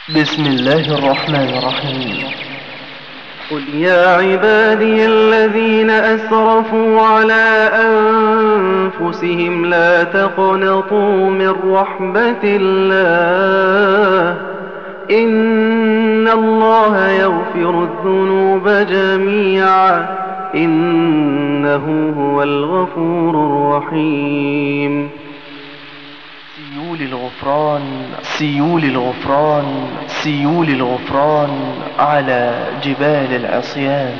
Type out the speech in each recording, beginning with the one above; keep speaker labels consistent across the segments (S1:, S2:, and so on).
S1: بسم الله الرحمن الرحيم.
S2: قل يا عبادي الذين أسرفوا على أنفسهم لا تقنطوا من رحمة الله إن الله يغفر الذنوب جميعا إنه هو الغفور الرحيم.
S1: سيول الغفران على جبال العصيان.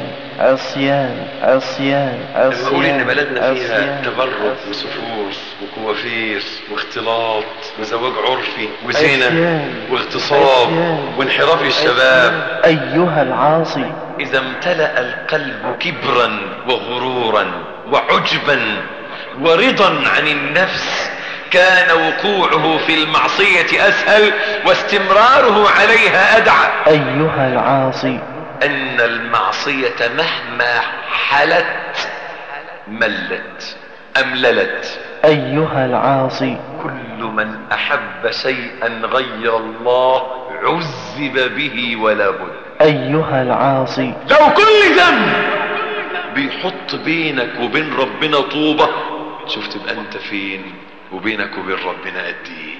S3: بقول إن بلدنا فيها تغرب وسفور وكوافير واختلاط وزواج عرفي وزنا واغتصاب وانحراف الشباب.
S1: أيها العاصي،
S3: إذا امتلأ القلب كبرا وغرورا وعجبا ورضا عن النفس كان وقوعه في المعصية أسهل واستمراره عليها أدعى.
S1: أيها العاصي،
S3: أن المعصية مهما حلت ملت أمللت.
S1: أيها العاصي،
S3: كل من أحب شيئا غير الله عذب به ولا بد.
S1: أيها العاصي،
S3: لو كل ذنب بيحط بينك وبين ربنا طوبة، شوف تبقى أنت فين وبينك وبين ربنا قد ايه.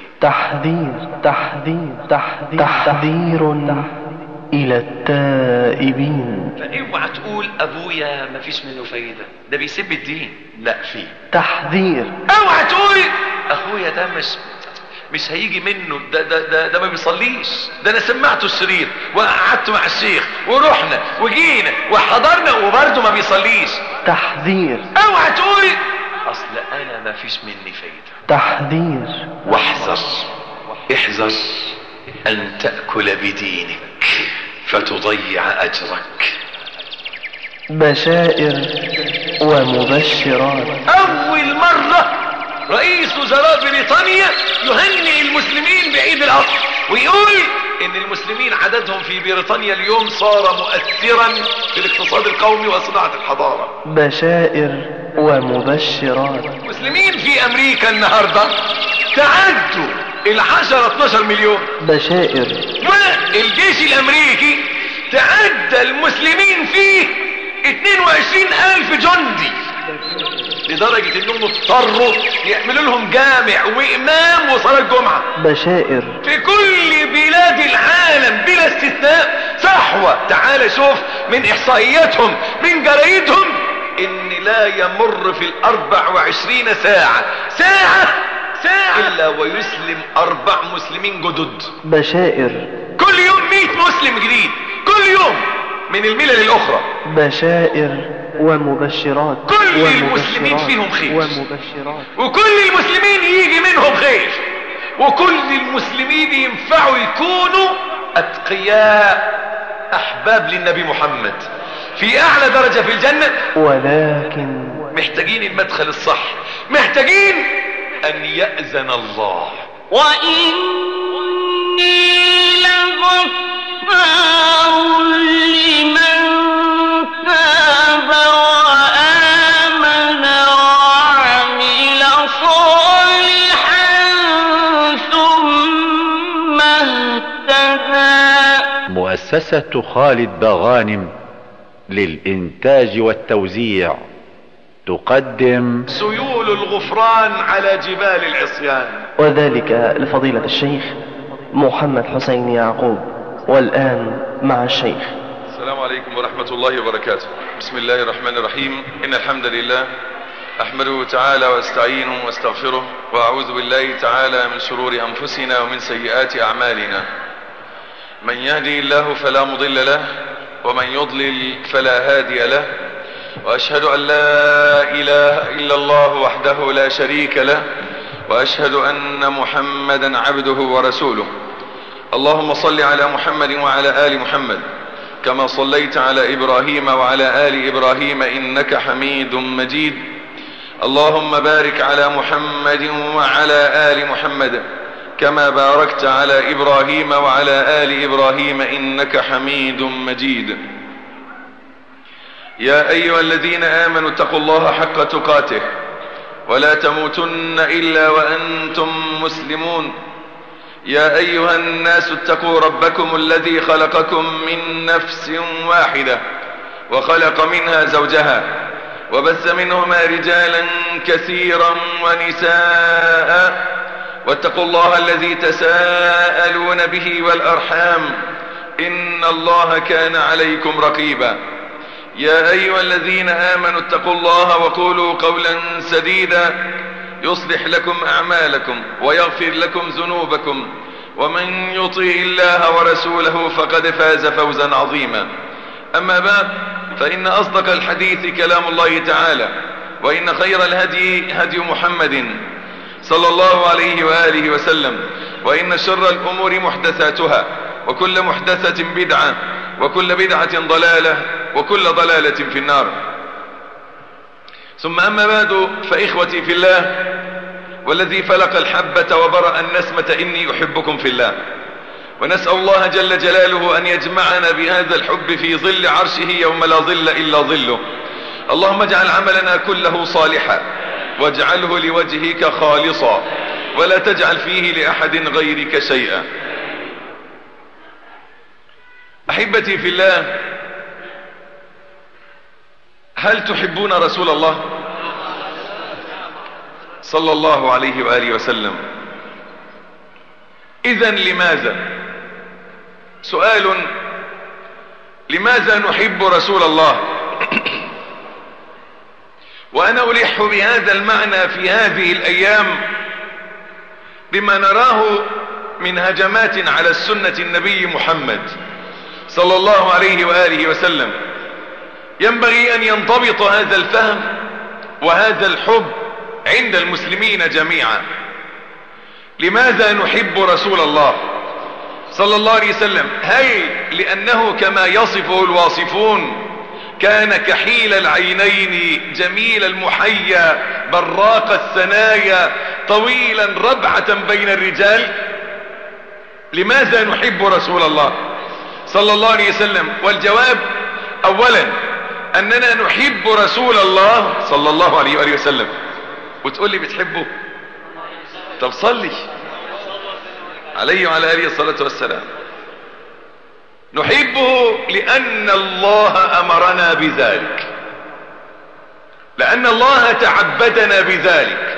S1: تحذير إلى التائبين.
S3: فاوعى تقول أبويا مفيش منه فايدة، ده بيسب الدين. لا، فيه
S1: تحذير.
S3: اوعى تقول أخويا ده مش هيجي منه، ده ما بيصليش، ده أنا سمعته الشريط وقعدت مع الشيخ ورحنا وجينا وحضرنا وبرضه ما بيصليش.
S1: تحذير.
S3: اوعى تقول أصل أنا مفيش مني فايدة.
S1: تحذير.
S3: احذر أن تأكل بدينك فتضيع أجرك.
S1: بشائر ومبشرات.
S3: أول مرة رئيس وزراء بريطانيا يهنئ المسلمين بعيد الأضحى ويقول إن المسلمين عددهم في بريطانيا اليوم صار مؤثرا في الاقتصاد القومي وصناعة الحضارة.
S1: بشائر ومبشرات.
S3: المسلمين في أمريكا النهاردة تعدوا 10-12 مليون.
S1: بشائر.
S3: والجيش الأمريكي تعدى المسلمين فيه 22,000 جندي، لدرجة انهم اضطروا يعملوا لهم جامع وامام وصلاة الجمعة.
S1: بشائر.
S3: في كل بلاد العالم بلا استثناء صحوة. تعال شوف من احصائياتهم من جرايدهم ان لا يمر في 24 ساعة الا ويسلم 4 مسلمين جدد.
S1: بشائر.
S3: كل يوم 100 مسلم جديد، كل يوم من الملل الاخرى.
S1: بشائر ومبشرات.
S3: كل المسلمين فيهم خير
S1: ومبشرات.
S3: وكل المسلمين يجي منهم خير، وكل المسلمين ينفعوا يكونوا اتقياء احباب للنبي محمد في اعلى درجة في الجنة.
S1: ولكن
S3: محتاجين المدخل الصح، محتاجين ان يأذن الله.
S4: وإني لغفار لمن تاب وآمن وعمل صالحا ثم اهتدى.
S5: مؤسسة خالد بغانم للإنتاج والتوزيع تقدم
S3: سيول الغفران على جبال العصيان،
S1: وذلك لفضيلة الشيخ محمد حسين يعقوب. والآن مع الشيخ.
S6: السلام عليكم ورحمة الله وبركاته. بسم الله الرحمن الرحيم. إن الحمد لله أحمده تعالى واستعينه واستغفره، وأعوذ بالله تعالى من شرور أنفسنا ومن سيئات أعمالنا. من يهدي الله فلا مضل له ومن يضلل فلا هادي له، وأشهد أن لا إله إلا الله وحده لا شريك له، وأشهد أن محمدا عبده ورسوله. اللهم صل على محمد وعلى آل محمد كما صليت على إبراهيم وعلى آل إبراهيم إنك حميد مجيد. اللهم بارك على محمد وعلى آل محمد كما باركت على إبراهيم وعلى آل إبراهيم إنك حميد مجيد. يا أيها الذين آمنوا اتقوا الله حق تقاته ولا تموتن إلا وأنتم مسلمون. يا أيها الناس اتقوا ربكم الذي خلقكم من نفس واحدة وخلق منها زوجها وبث منهما رجالا كثيرا ونساء واتقوا الله الذي تساءلون به والأرحام إن الله كان عليكم رقيبا. يا أيها الذين آمنوا اتقوا الله وقولوا قولا سديدا يصلح لكم أعمالكم ويغفر لكم ذنوبكم ومن يطيع الله ورسوله فقد فاز فوزا عظيما. أما بعد فإن أصدق الحديث كلام الله تعالى وإن خير الهدي هدي محمد صلى الله عليه وآله وسلم وإن شر الأمور محدثاتها وكل محدثة بدعة وكل بدعة ضلالة وكل ضلالة في النار. ثم أما بعد فإخوتي في الله والذي فلق الحبة وبرأ النسمة إني أحبكم في الله، ونسأل الله جل جلاله أن يجمعنا بهذا الحب في ظل عرشه يوم لا ظل إلا ظله. اللهم اجعل عملنا كله صالحا واجعله لوجهك خالصا ولا تجعل فيه لأحد غيرك شيئا. أحبتي في الله، هل تحبون رسول الله صلى الله عليه وآله وسلم؟ إذن لماذا؟ سؤال: لماذا نحب رسول الله؟ وأنا ألح بهذا المعنى في هذه الأيام بما نراه من هجمات على السنة النبي محمد صلى الله عليه وآله وسلم. ينبغي أن ينضبط هذا الفهم وهذا الحب عند المسلمين جميعا. لماذا نحب رسول الله صلى الله عليه وسلم؟ هل لأنه كما يصفه الواصفون كان كحيل العينين جميل المحيا براق الثنايا طويلا ربعة بين الرجال؟ لماذا نحب رسول الله صلى الله عليه وسلم؟ والجواب: أولا أننا نحب رسول الله صلى الله عليه وآله وسلم. وتقول لي بتحبه؟ طب صلي عليه وعلى آله الصلاة والسلام. نحبه لأن الله أمرنا بذلك، لأن الله تعبدنا بذلك،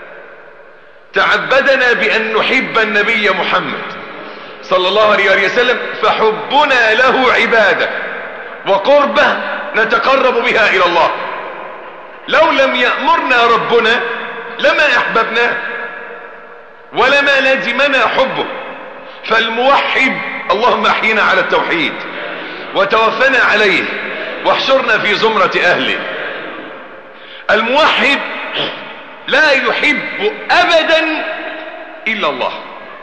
S6: تعبدنا بأن نحب النبي محمد صلى الله عليه وآله وسلم، فحبنا له عبادة وقربة نتقرب بها إلى الله. لو لم يأمرنا ربنا لما أحببناه ولما لازمنا حبه. فالموحد اللهم احينا على التوحيد وتوفنا عليه واحشرنا في زمرة أهله. الموحد لا يحب أبدا إلا الله،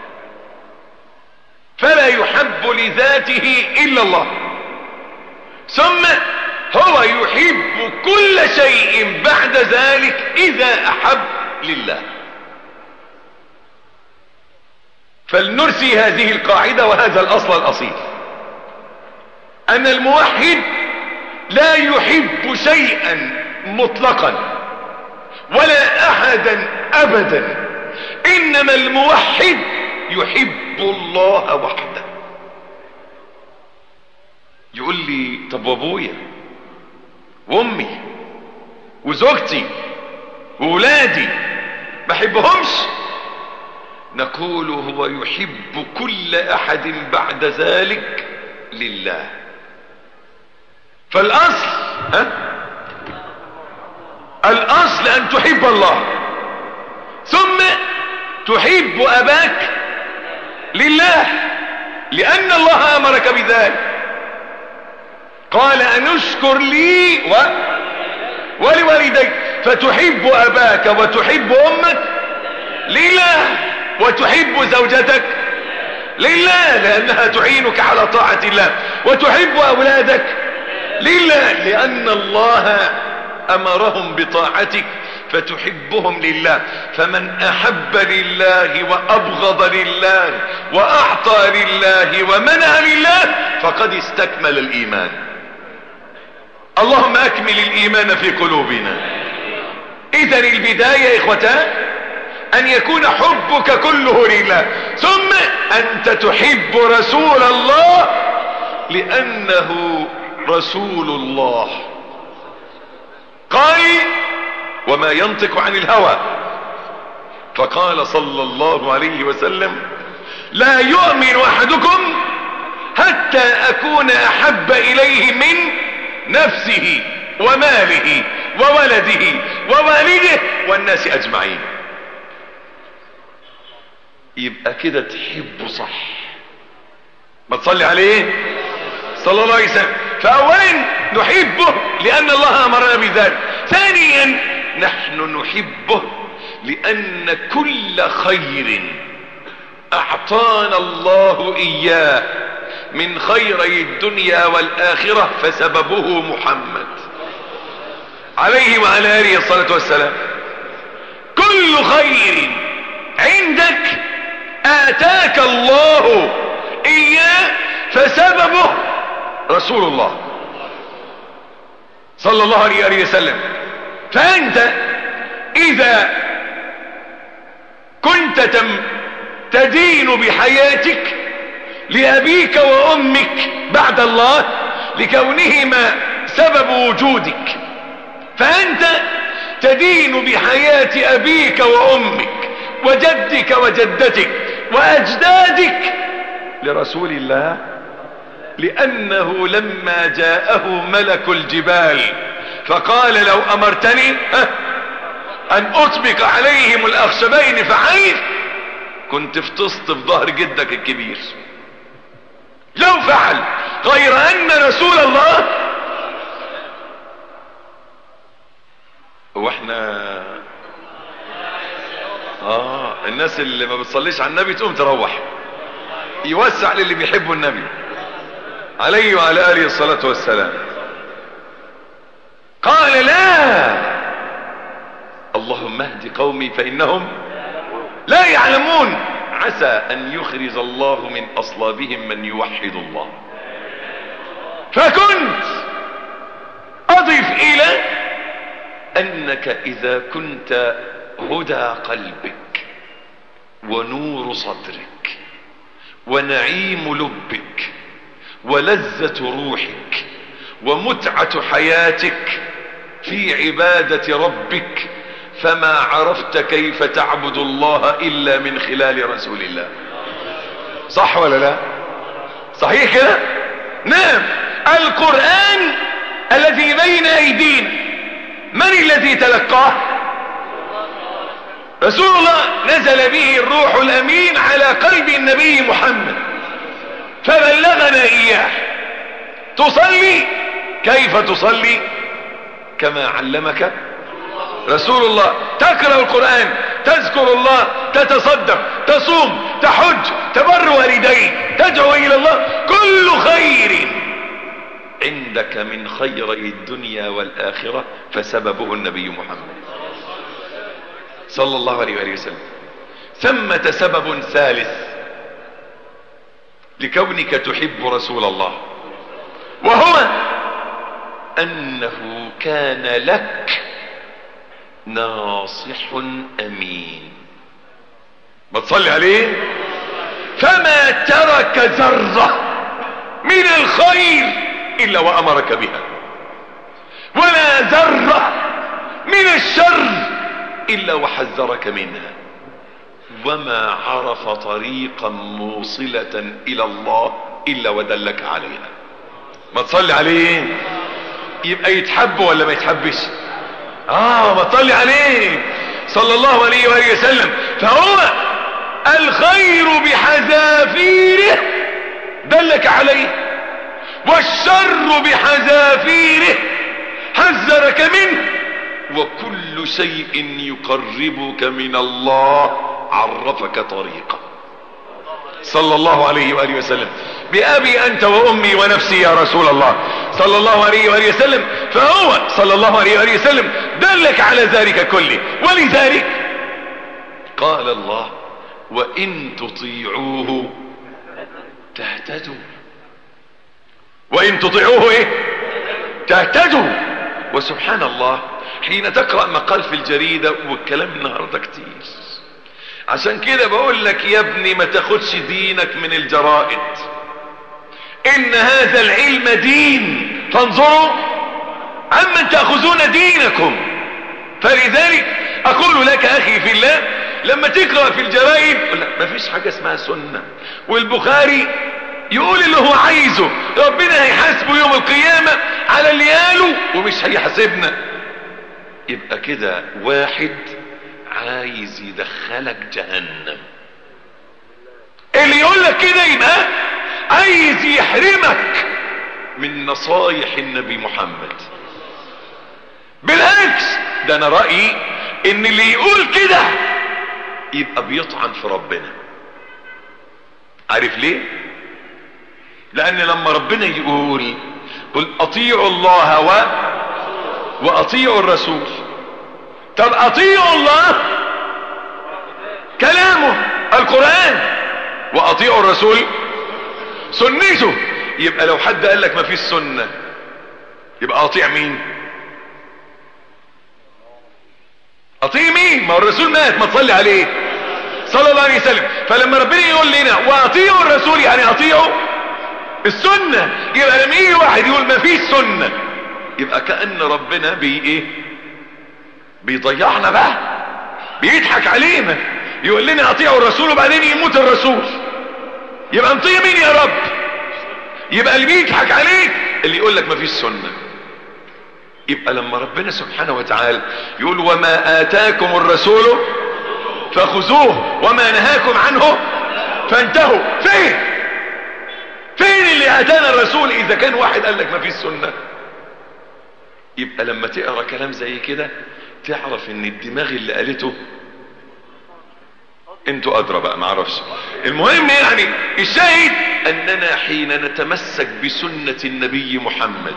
S6: فلا يحب لذاته إلا الله، ثم هو يحب كل شيء بعد ذلك إذا أحب لله. فلنرسي هذه القاعدة وهذا الأصل الأصيل، أن الموحد لا يحب شيئا مطلقا ولا أحدا أبدا، إنما الموحد يحب الله وحده. يقول لي: طب وابويا وامي وزوجتي وولادي ما احبهمش؟ نقول: هو يحب كل أحد بعد ذلك لله. فالأصل الأصل أن تحب الله، ثم تحب أباك لله، لأن الله أمرك بذلك. قال: أن اشكر لي ولوالديك. فتحب أباك وتحب أمك لله، وتحب زوجتك لله لأنها تعينك على طاعة الله، وتحب أولادك لله لأن الله أمرهم بطاعتك فتحبهم لله. فمن أحب لله وأبغض لله وأعطى لله ومنع لله فقد استكمل الإيمان. اللهم أكمل الإيمان في قلوبنا. إذن البداية يا إخوتان
S3: ان يكون حبك كله لله، ثم انت تحب رسول الله لانه رسول الله. قال وما ينطق عن الهوى، فقال صلى الله عليه وسلم لا يؤمن احدكم حتى اكون احب اليه من نفسه وماله وولده ووالده والناس اجمعين. يبقى كده تحبه صح، ما تصلي عليه صلى الله عليه وسلم. فاولا نحبه لان الله امرنا بذلك، ثانيا نحن نحبه لان كل خير اعطانا الله اياه من خيري الدنيا والاخرة فسببه محمد عليه وعلى آله الصلاة والسلام. كل خير عندك آتاك الله إياه فسببه رسول الله صلى الله عليه وآله وسلم. فأنت إذا كنت تدين بحياتك لأبيك وأمك بعد الله لكونهما سبب وجودك، فأنت تدين بحياة أبيك وأمك وجدك وجدتك وأجدادك لرسول الله، لأنه لما جاءه ملك الجبال فقال لو أمرتني أن أطبق عليهم الأخشبين فعلت، كنت فطست في ظهر جدك الكبير لو فعل، غير أن رسول الله واحنا الناس اللي ما بتصليش على النبي تقوم تروح، يوسع للي بيحبوا النبي عليه وعلى آله الصلاة والسلام. قال لا، اللهم اهد قومي فإنهم لا يعلمون، عسى أن يخرج الله من أصلابهم من يوحد الله. فكنت أضف إلى أنك إذا كنت هدى قلبك ونور صدرك ونعيم لبك ولذة روحك ومتعة حياتك في عبادة ربك، فما عرفت كيف تعبد الله إلا من خلال رسول الله. صح ولا لا؟ صحيح كده؟ نعم. القرآن الذي بين أيدينا من الذي تلقاه؟ رسول الله، نزل به الروح الأمين على قلب النبي محمد فبلغنا إياه. تصلي كيف تصلي؟ كما علمك رسول الله. تقرأ القرآن، تذكر الله، تتصدق، تصوم، تحج، تبر والديك، تدعو إلى الله، كل خير عندك من خيري الدنيا والآخرة فسببه النبي محمد صلى الله عليه وآله وسلم. ثمة سبب ثالث لكونك تحب رسول الله، وهو أنه كان لك ناصح أمين. ما تصلي عليه؟ فما ترك ذرة من الخير إلا وأمرك بها، ولا ذرة من الشر إلا وحذرك منها، وما عرف طريقا موصلة إلى الله إلا ودلك عليها. ما تصلي عليه؟ يبقى يتحب ولا ما يتحبش؟ ما تصلي عليه صلى الله عليه وآله وسلم. فهو الخير بحذافيره دلك عليه، والشر بحذافيره حذرك منه، وكل شيء يقربك من الله عرفك طريقه صلى الله عليه وآله وسلم. بأبي أنت وأمي ونفسي يا رسول الله صلى الله عليه وآله وسلم. فهو صلى الله عليه وآله وسلم دلك على ذلك كله. ولذلك قال الله وإن تطيعوه تهتدوا. وإن تطيعوه تهتدوا. وسبحان الله، حين تقرأ مقال في الجريدة، والكلام النهاردة كتير، عشان كده بقول لك يا ابني ما تاخدش دينك من الجرائد، ان هذا العلم دين، فانظروا عمن تأخذون دينكم. فلذلك اقول لك اخي في الله، لما تقرأ في الجرائد ما فيش حاجة اسمها سنة، والبخاري يقول اللي هو عايزه، ربنا هيحاسبه يوم القيامة على اللي قاله ومش هيحاسبنا. يبقى كده واحد عايز يدخلك جهنم. اللي يقول لك كده يبقى عايز يحرمك من نصايح النبي محمد. بالعكس، ده انا رأيي ان اللي يقول كده يبقى بيطعن في ربنا. عارف ليه؟ لان لما ربنا يقول قل اطيعوا الله واطيعوا الرسول، طب اطيعوا الله كلامه القرآن، واطيعوا الرسول سنته. يبقى لو حد قال لك ما فيش سنة يبقى اطيع مين؟ اطيع مين؟ ما هو الرسول مات، ما تصلي عليه صلى الله عليه وسلم. فلما ربنا يقول لنا واطيعوا الرسول يعني اطيعوا السنة. يبقى لما يجي واحد يقول ما فيش سنة يبقى كأن ربنا بيضيعنا بقى، بيضحك علينا، يقول لنا اطيعوا الرسول وبعدين يموت الرسول. يبقى نطيع مين يا رب؟ يبقى اللي بيضحك عليك اللي يقول لك ما فيش سنة. يبقى لما ربنا سبحانه وتعالى يقول وما آتاكم الرسول فخذوه وما نهاكم عنه فانتهوا، فين اللي آتانا الرسول اذا كان واحد قال لك ما فيش سنة؟ يبقى لما تقرأ كلام زي كده تعرف ان الدماغ اللي قالته، انتوا ادرى بقى، معرفش. المهم يعني الشاهد اننا حين نتمسك بسنة النبي محمد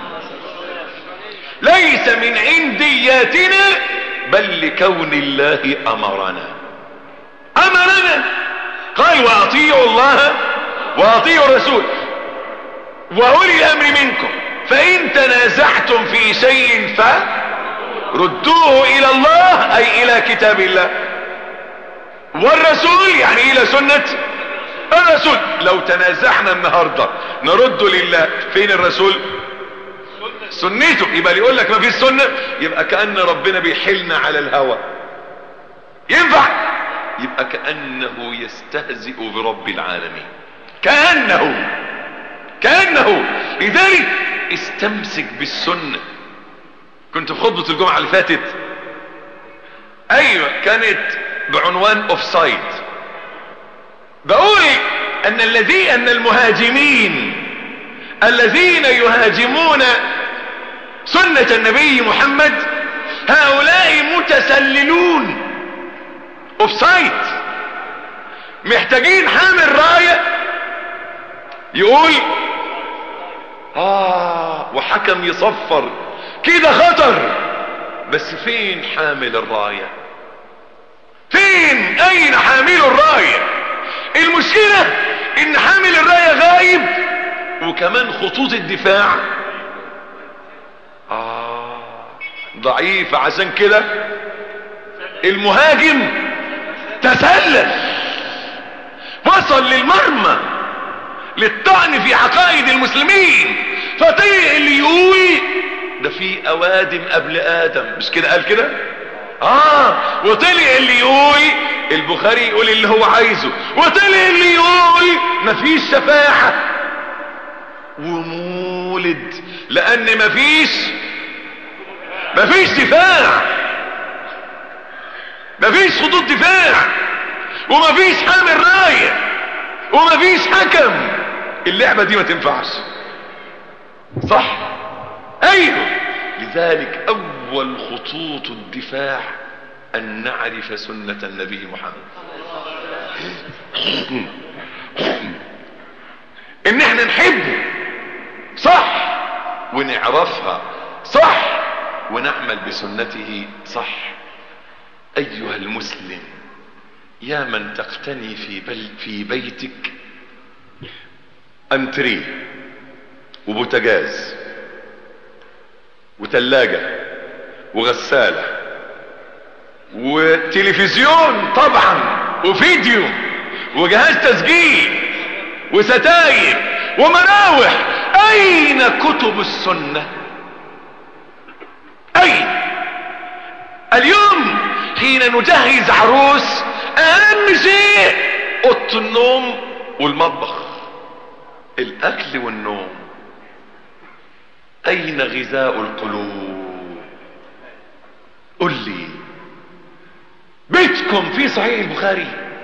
S3: ليس من عندياتنا بل لكون الله امرنا. قال واطيعوا الله واطيعوا الرسول واولي الامر منكم فان تنازعتم في شيء فردوه الى الله، اي الى كتاب الله والرسول، يعني الى سنة الرسول. لو تنازعنا النهاردة نرد لله، فين الرسول؟ سنته. يبقى اللي يقول لك ما فيش سنة يبقى كأن ربنا بيحلنا على الهوى. ينفع؟ يبقى كأنه يستهزئ برب العالمين، كأنه. لذلك استمسك بالسنة. كنت في خطبة الجمعة اللي فاتت، ايوه كانت بعنوان اوفسايد، بقول ان المهاجمين الذين يهاجمون سنة النبي محمد هؤلاء متسللون اوفسايد، محتاجين حامل راية يقول وحكم يصفر كده خطر، بس فين حامل الراية؟ فين؟ اين حامل الراية؟ المشكلة ان حامل الراية غايب، وكمان خطوط الدفاع ضعيفة. عشان كده المهاجم تسلل، وصل للمرمى للطعن في عقائد المسلمين. فطيع اللي يقول ده في اوادم قبل ادم، مش كده قال كده؟ وطلع اللي يقول البخاري يقول اللي هو عايزه، وطلع اللي يقول مفيش شفاعة ومولد، لان مفيش دفاع، مفيش خطوط دفاع، ومفيش حامل راية، ومفيش حكم. اللعبة دي ما تنفعش، صح؟ ايوه. لذلك اول خطوط الدفاع ان نعرف سنة النبي محمد، ان احنا نحبه صح ونعرفها صح ونعمل بسنته صح. ايها المسلم، يا من تقتني في بيتك انتريه وبوتاجاز وثلاجة وغسالة وتلفزيون طبعا وفيديو وجهاز تسجيل وستاير ومراوح. اين كتب السنة؟ اين؟ اليوم حين نجهز عروس اهم شيء اوضه النوم والمطبخ، الاكل والنوم. اين غذاء القلوب؟ قل لي، بيتكم في صحيح البخاري؟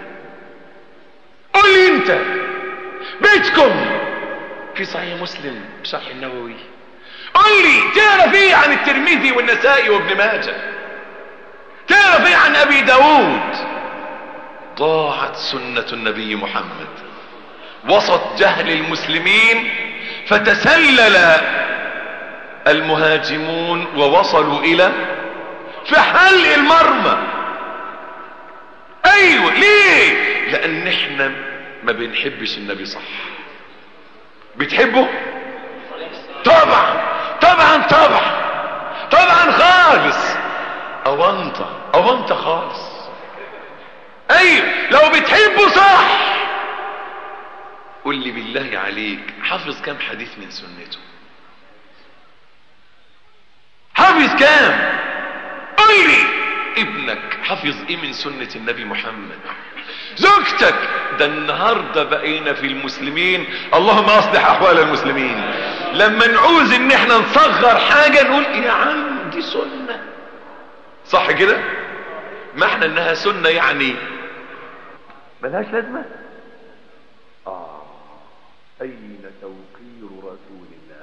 S3: قل لي انت، بيتكم في صحيح مسلم شرح النووي؟ قل لي، تعرف ايه عن الترمذي والنسائي وابن ماجه؟ تعرف ايه عن ابي داود؟ ضاعت سنة النبي محمد وسط جهل المسلمين، فتسلل المهاجمون ووصلوا الى فحل المرمى. ايوه، ليه؟ لان احنا ما بنحبش النبي صح. بتحبه؟ طبعا طبعا طبعا طبعا خالص. اونطة خالص. ايوه، لو بتحبه صح قل لي بالله عليك، حافظ كام حديث من سنته؟ حافظ كام؟ قل لي. ابنك حافظ ايه من سنة النبي محمد؟ زوجتك؟ ده النهاردة بقينا في المسلمين، اللهم اصلح احوال المسلمين، لما نعوز ان احنا نصغر حاجة نقول يا عم دي سنة. صح كده؟ ما احنا انها سنة يعني ملهاش لازمة. اين توقير رسول الله؟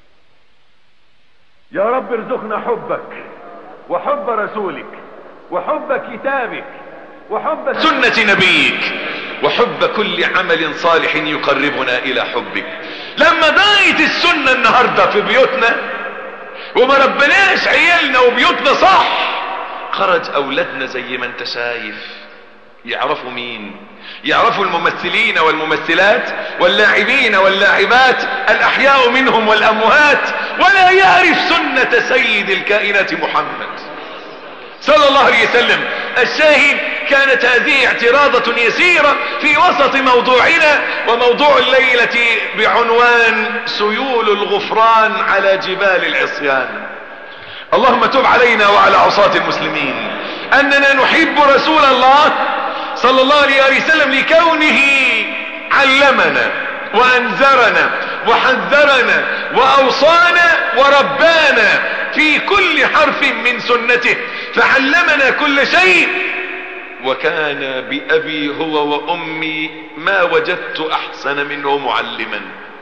S3: يا رب ارزقنا حبك وحب رسولك وحب كتابك وحب سنة نبيك وحب كل عمل صالح يقربنا الى حبك. لما ضاعت السنة النهاردة في بيوتنا وما ربناش عيالنا وبيوتنا صح، خرج اولادنا زي ما انت شايف. يعرفوا مين؟ يعرفوا الممثلين والممثلات واللاعبين واللاعبات الاحياء منهم والاموات، ولا يعرف سنة سيد الكائنات محمد صلى الله عليه وسلم. الشاهد، كانت هذه اعتراضة يسيرة في وسط موضوعنا، وموضوع الليلة بعنوان سيول الغفران على جبال العصيان. اللهم تب علينا وعلى عصاة المسلمين. اننا نحب رسول الله صلى الله عليه وسلم لكونه علمنا وانذرنا وحذرنا واوصانا وربانا في كل حرف من سنته، فعلمنا كل شيء. وكان بأبي هو وأمي ما وجدت أحسن منه معلما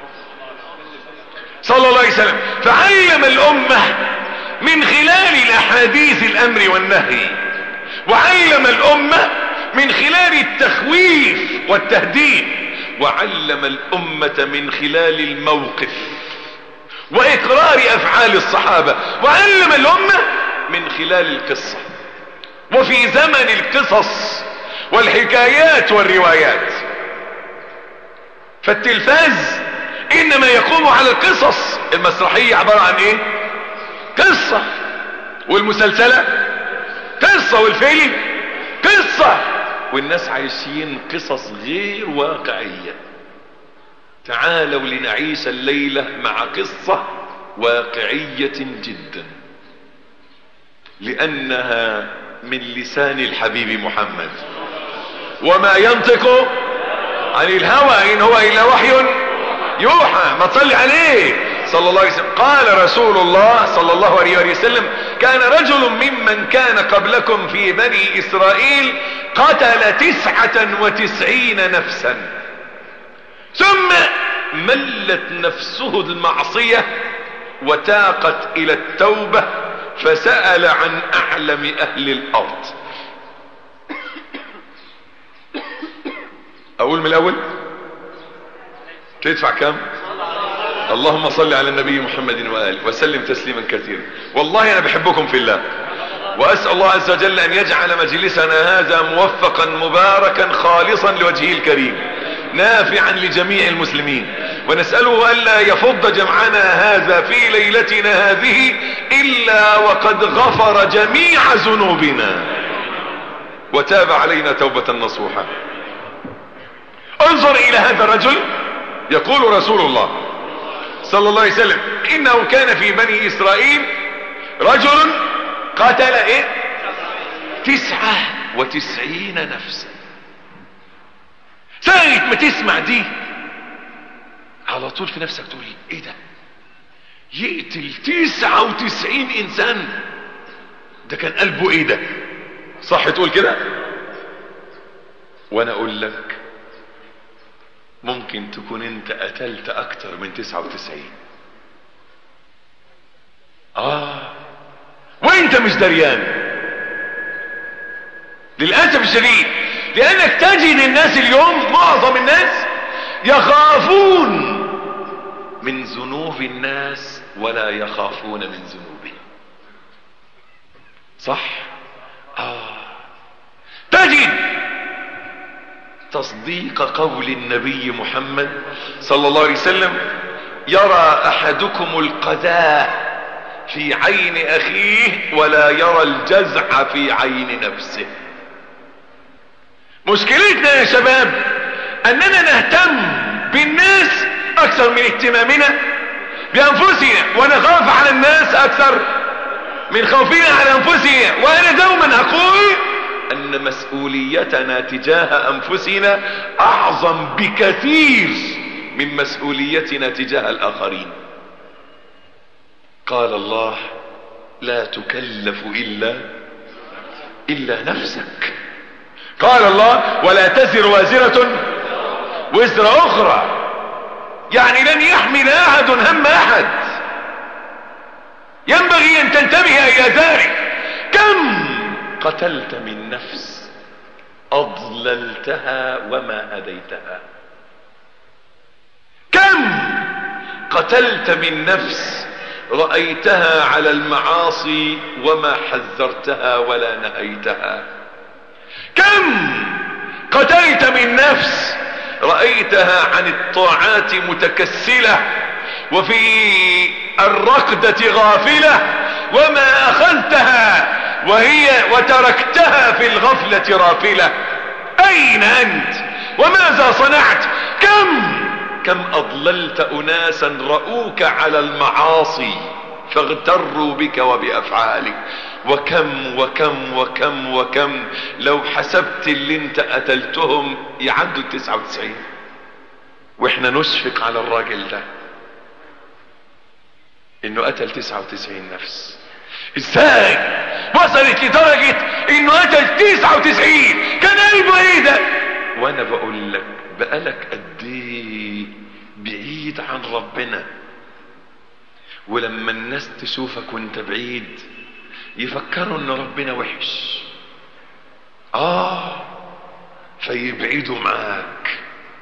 S3: صلى الله عليه وسلم. فعلم الأمة من خلال الأحاديث الأمر والنهي، وعلم الأمة من خلال التخويف والتهديد، وعلم الأمة من خلال الموقف وإقرار أفعال الصحابة، وعلم الأمة من خلال القصة. وفي زمن القصص والحكايات والروايات، فالتلفاز إنما يقوم على القصص. المسرحية عبارة عن إيه؟ قصة. والمسلسلة قصة، والفيلم قصة، والناس عايشين قصص غير واقعية. تعالوا لنعيش الليلة مع قصة واقعية جدا، لأنها من لسان الحبيب محمد، وما ينطق عن الهوى إن هو إلا وحي يوحى. ما تصلي عليه صلى الله عليه وسلم. قال رسول الله صلى الله عليه وسلم: كان رجل ممن كان قبلكم في بني إسرائيل قتل 99 نفسا، ثم ملت نفسه المعصية وتاقت إلى التوبة، فسأل عن أعلم أهل الأرض. أقول من الأول؟ تدفع كم؟ اللهم صل على النبي محمد وآله وسلم تسليما كثيرا. والله أنا بحبكم في الله، وأسأل الله عز وجل أن يجعل مجلسنا هذا موفقا مباركا خالصا لوجهه الكريم، نافعا لجميع المسلمين، ونسأله ألا يفض جمعنا هذا في ليلتنا هذه إلا وقد غفر جميع ذنوبنا.
S6: وتاب علينا توبة نصوحا. انظر الى هذا الرجل، يقول رسول الله صلى الله عليه وسلم انه كان في بني اسرائيل رجل قتل 99 نفسا. ساعة ما تسمع دي على طول في نفسك تقول ايه ده؟ يقتل 99 انسان، ده كان قلبه ايه ده؟ صح تقول كده؟ وانا اقول لك ممكن تكون انت قتلت اكتر من 99 وانت مش دريان للأسف الشديد، لأنك تجد الناس اليوم، معظم الناس يخافون من ذنوب الناس ولا يخافون من ذنوبهم. صح؟ تجد تصديق قول النبي محمد صلى الله عليه وسلم يرى أحدكم القذاء في عين أخيه ولا يرى الجزع في عين نفسه. مشكلتنا يا شباب أننا نهتم بالناس أكثر من اهتمامنا بأنفسنا، ونخاف على الناس أكثر من خوفنا على أنفسنا. وأنا دوما أقول أن مسؤوليتنا تجاه أنفسنا أعظم بكثير من مسؤوليتنا تجاه الآخرين. قال الله لا تكلف إلا نفسك. قال الله ولا تزر وازرة وزر أخرى، يعني لن يحمل أحد هم أحد، ينبغي أن تنتبه إلى ذلك. كم قتلت من نفس أضللتها وما هديتها؟ كم قتلت من نفس رأيتها على المعاصي وما حذرتها ولا نهيتها؟ كم قتلت من نفس رأيتها عن الطاعات متكسلة وفي الركضة غافلة وما أخذتها وتركتها في الغفلة رافلة؟ أين أنت وماذا صنعت؟ كم أضللت أناسا رأوك على المعاصي فاغتروا بك وبأفعالك؟ وكم وكم وكم وكم لو حسبت اللي انت قتلتهم يعدوا 99. واحنا نشفق على الراجل ده انه قتل 99 نفس. ازاي وصلت لدرجة انه قتل 99؟ كان قلبه ايه ده؟ وانا بقول لك بقالك قد ايه بعيد عن ربنا، ولما الناس تشوفك وانت بعيد يفكروا ان ربنا وحش فيبعدوا معاك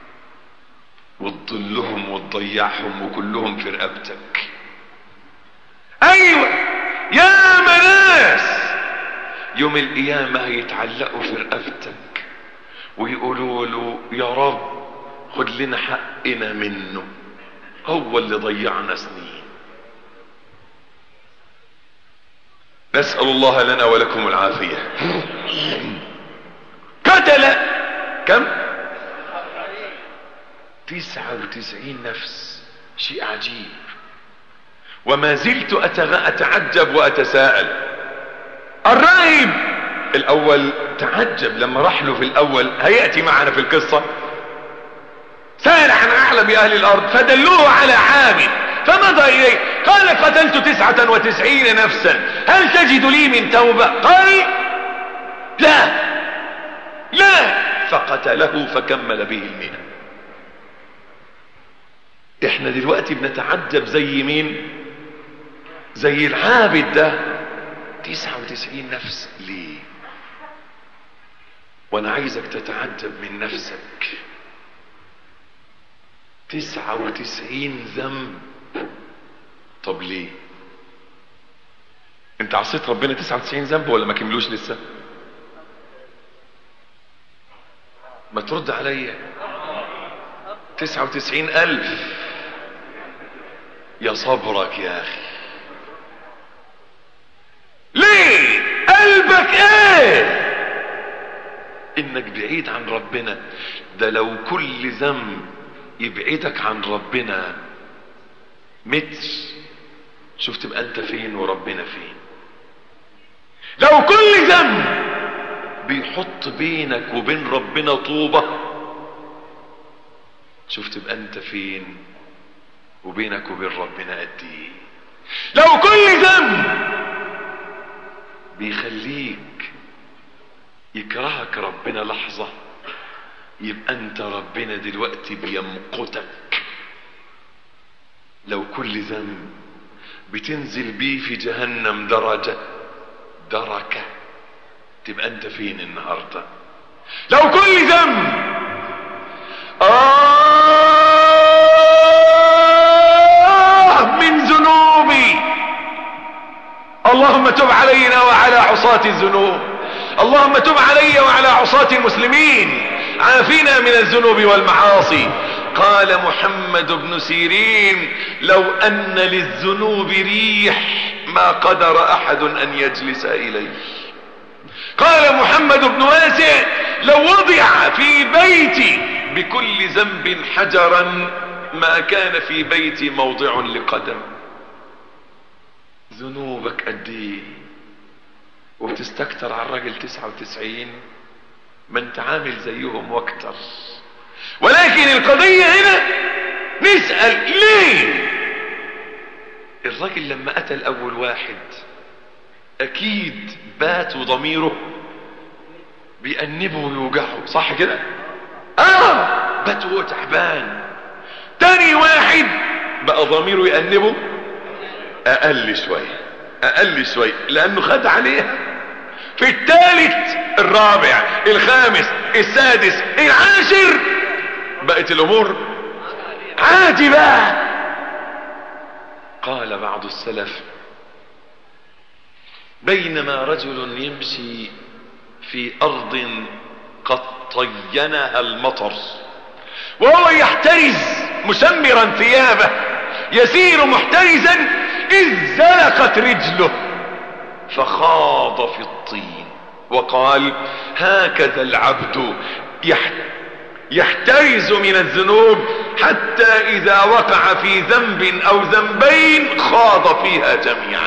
S6: وتضلهم وتضيعهم وكلهم في رقبتك. ايوه يا ناس يوم القيامة هيتعلقوا في رقبتك ويقولوا له يا رب خد لنا حقنا منه، هو اللي ضيعنا سنين. نسأل الله لنا ولكم العافية. قتل كم؟ 99 نفس، شيء عجيب. وما زلت أتعجب وأتساءل. الراهب الأول تعجب لما راح له في الأول، هيأتي معنا في القصة، سأل عن أعلم أهل الأرض فدلوه على عابد فمضى إليه قال قتلت 99 نفسا هل تجد لي من توبة؟ قال لا فقتله فكمل به 100. احنا دلوقتي بنتعجب زي مين؟ زي العابد ده. 99 نفس ليه؟ وانا عايزك تتعجب من نفسك. 99 ذنب، طب ليه؟ انت عصيت ربنا 99 ذنب ولا ما كملوش لسه؟ ما ترد عليا. 99,000. يا صبرك يا اخي. ليه؟ قلبك ايه؟ انك بعيد عن ربنا. ده لو كل ذنب يبعدك عن ربنا متر، شوف تبقى انت فين وربنا فين. لو كل ذنب بيحط بينك وبين ربنا طوبة، شوف تبقى انت فين وبينك وبين ربنا قد ايه. لو كل ذنب بيخليك يكرهك ربنا لحظة، يبقى انت ربنا دلوقتي بيمقتك. لو كل ذنب بتنزل بيه في جهنم دركة، تبقى انت فين النهاردة. لو كل ذنب من ذنوبي، اللهم تب علينا وعلى عصاة الذنوب، اللهم تب علي وعلى عصاة المسلمين، عافنا من الذنوب والمعاصي. قال محمد بن سيرين: لو ان للذنوب ريح ما قدر احد ان يجلس اليه. قال محمد بن واسع: لو وضع في بيتي بكل ذنب حجرا ما كان في بيتي موضع لقدم. ذنوبك قد ايه وبتستكتر على الراجل 99؟ ما انت عامل زيهم واكتر. ولكن القضية هنا نسأل ليه الراجل لما قتل اول واحد اكيد بات وضميره بيأنبه ويوجعه، صح كده؟ بات وهو تعبان. تاني واحد بقى ضميره يأنبه اقل شوية لانه خد عليها. في الثالث الرابع الخامس السادس العاشر بقت الامور عادي بقى. قال بعض السلف: بينما رجل يمشي في ارض قد طينها المطر وهو يحترز مشمرا ثيابه يسير محترزا اذ زلقت رجله فخاض في الطين وقال: هكذا العبد يحترز من الذنوب حتى اذا وقع في ذنب او ذنبين خاض فيها جميعا.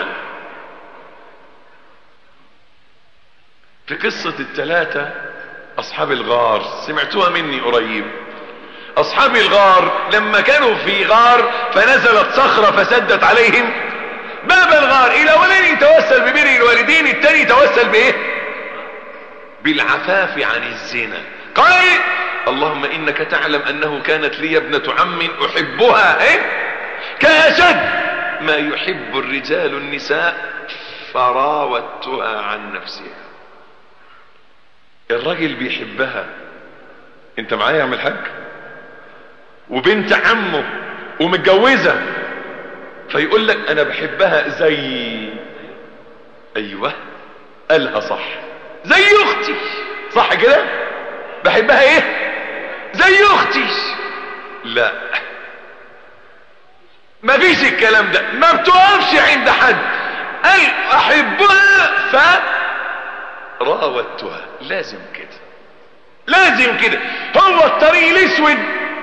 S6: في قصة الثلاثة اصحاب الغار، سمعتوها مني قريب. اصحاب الغار لما كانوا في غار فنزلت صخرة فسدت عليهم باب الغار. الاولين يتوسل ببر الوالدين، الثاني يتوسل بايه؟ بالعفاف عن الزنا. قال: اللهم انك تعلم انه كانت لي ابنة عم احبها كأشد ما يحب الرجال النساء فراودتها عن نفسها. الراجل بيحبها، انت معايا يا عم الحاج؟ وبنت عمه ومتجوزة، فيقول لك انا بحبها زي، ايوه قالها صح، زي اختي، صح كده؟ بحبها ايه؟ زي اختي. لا، ما فيش الكلام ده، ما بتقفش عند حد. اي احبها فراودتها، لازم كده. هو الطريق الاسود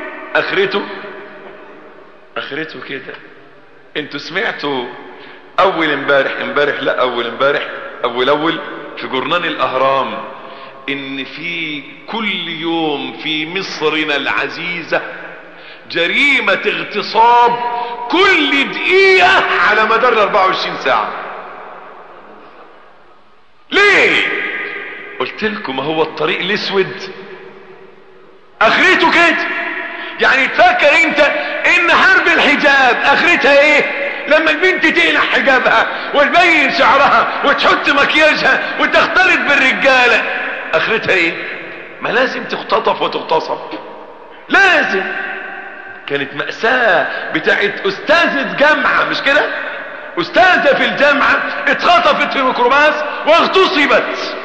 S6: اخرته كده. انتوا سمعتوا اول امبارح في جورنال الاهرام ان في كل يوم في مصرنا العزيزة جريمة اغتصاب كل دقيقة على مدار 24 ساعة. ليه؟ قلت لكم هو الطريق الاسود اخرته كده. يعني تفكر انت ان حرب الحجاب اخرتها ايه؟ لما البنت تقلع حجابها وتبين شعرها وتحط مكياجها وتختلط بالرجالة، اخرتها ايه؟ ما لازم تختطف وتغتصب، لازم. كانت مأساة بتاعت استاذة جامعة، مش كده؟ استاذة في الجامعة اتخطفت في ميكروباص واغتصبت.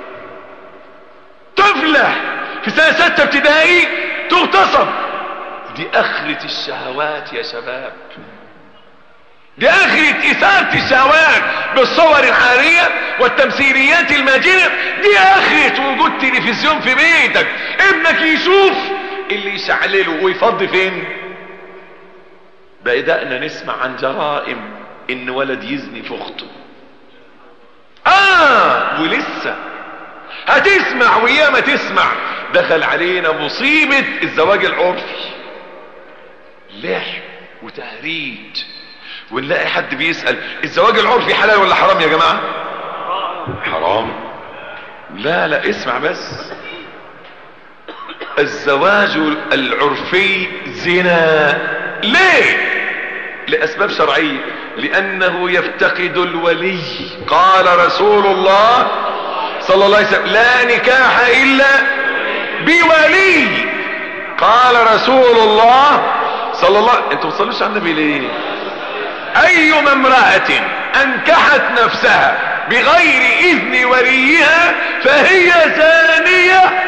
S6: طفلة في سنة 6 ابتدائي تغتصب. دي اخرة الشهوات يا شباب، دي اخرة اثارة الشهوات بالصور العارية
S3: والتمثيليات الماجنة دي اخرة وجود تلفزيون في بيتك. ابنك يشوف اللي يشعلله ويفضي فين. بدأنا نسمع عن جرائم ان ولد يزني في اخته. ولسه هتسمع وياما تسمع. دخل علينا مصيبة الزواج العرفي، لعب وتهريج، ونلاقي حد بيسأل الزواج العرفي حلال ولا حرام يا جماعة؟ حرام. لا اسمع بس. الزواج العرفي زنا. ليه؟ لأسباب شرعية. لأنه يفتقد الولي. قال رسول الله صلى الله عليه وسلم لا نكاح إلا بولي. قال رسول الله صلى الله. انتوا بتصلوش على النبي ليه؟ أيما امرأة أنكحت نفسها بغير إذن وليها فهي زانية،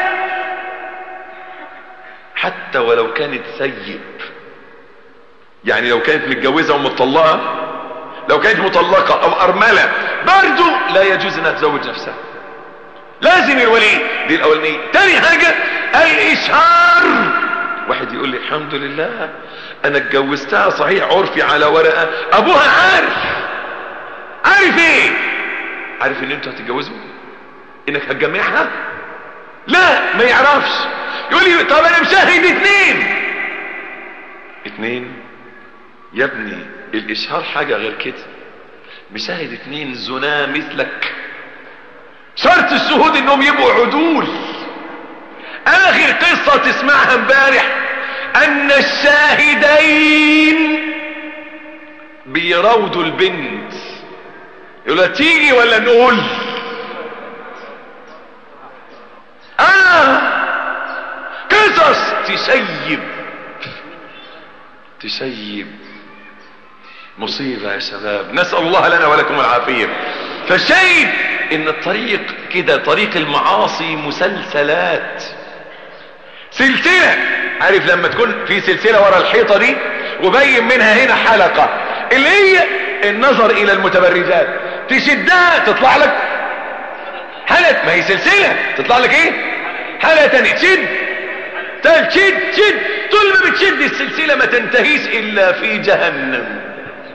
S3: حتى ولو كانت ثيب. يعني لو كانت متجوزة ومطلقة، لو كانت مطلقة او ارملة برضو لا يجوز انها تزوج نفسها، لازم الولي. دي الاولانية. تاني حاجة الاشهار. واحد يقول لي الحمد لله انا اتجوزتها صحيح عرفي على ورقة، ابوها عارف ايه؟ عارف ان انتوا هتتجوزوا، انك هتجمعها. لا ما يعرفش. يقول لي طب انا مشاهد اتنين. يا ابني الاشهار حاجة غير كده. مشاهد 2 زنا مثلك، شرط الشهود انهم يبقوا عدول. اخر قصة تسمعها امبارح ان الشاهدين بيراودوا البنت، يقولوا تيجي ولا نقول؟ قصص تشيب مصيبة يا شباب. نسأل الله لنا ولكم العافية. فالشيء ان الطريق كده، طريق المعاصي مسلسلات، سلسلة. عارف لما تكون في سلسلة ورا الحيطة دي وبين منها هنا حلقة اللي هي النظر الى المتبرجات، تشدها تطلع لك حلقة. ما هي سلسلة تطلع لك ايه؟ حلقة تانية. تشد طول ما بتشد السلسلة ما تنتهيش الا في جهنم.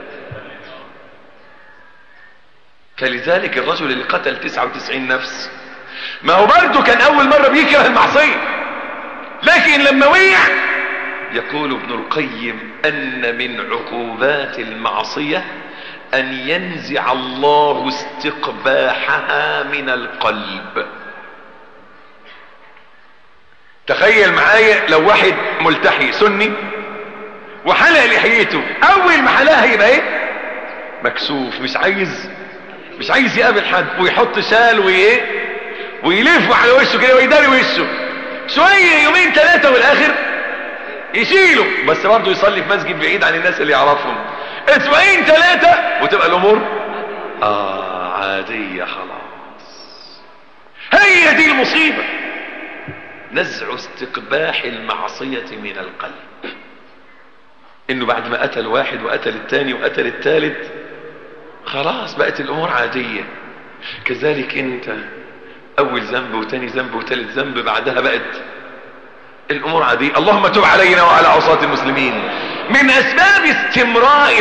S3: فلذلك الرجل اللي قتل 99 نفس ما هو برضه كان اول مرة بيكره المعصية، لكن لما وقع يقول ابن القيم ان من عقوبات المعصية ان ينزع الله استقباحها من القلب. تخيل معايا لو واحد ملتحي سني وحلق لحيته، اول ما حلقها يبقى ايه؟ مكسوف، مش عايز يقابل حد، ويحط شال ويلف على وشه كده ويداري وشه شوية 2 3 والاخر يشيله، بس برضه يصلي في مسجد بعيد عن الناس اللي يعرفهم 2 3 وتبقى الامور عادية خلاص. هي دي المصيبة، نزع استقباح المعصية من القلب. انه بعد ما قتل واحد وقتل الثاني وقتل الثالث خلاص بقت الامور عادية. كذلك انت اول ذنب وثاني ذنب وثالث ذنب بعدها بقت الامور عادية. اللهم تب علينا وعلى عصاة المسلمين. من اسباب استمراء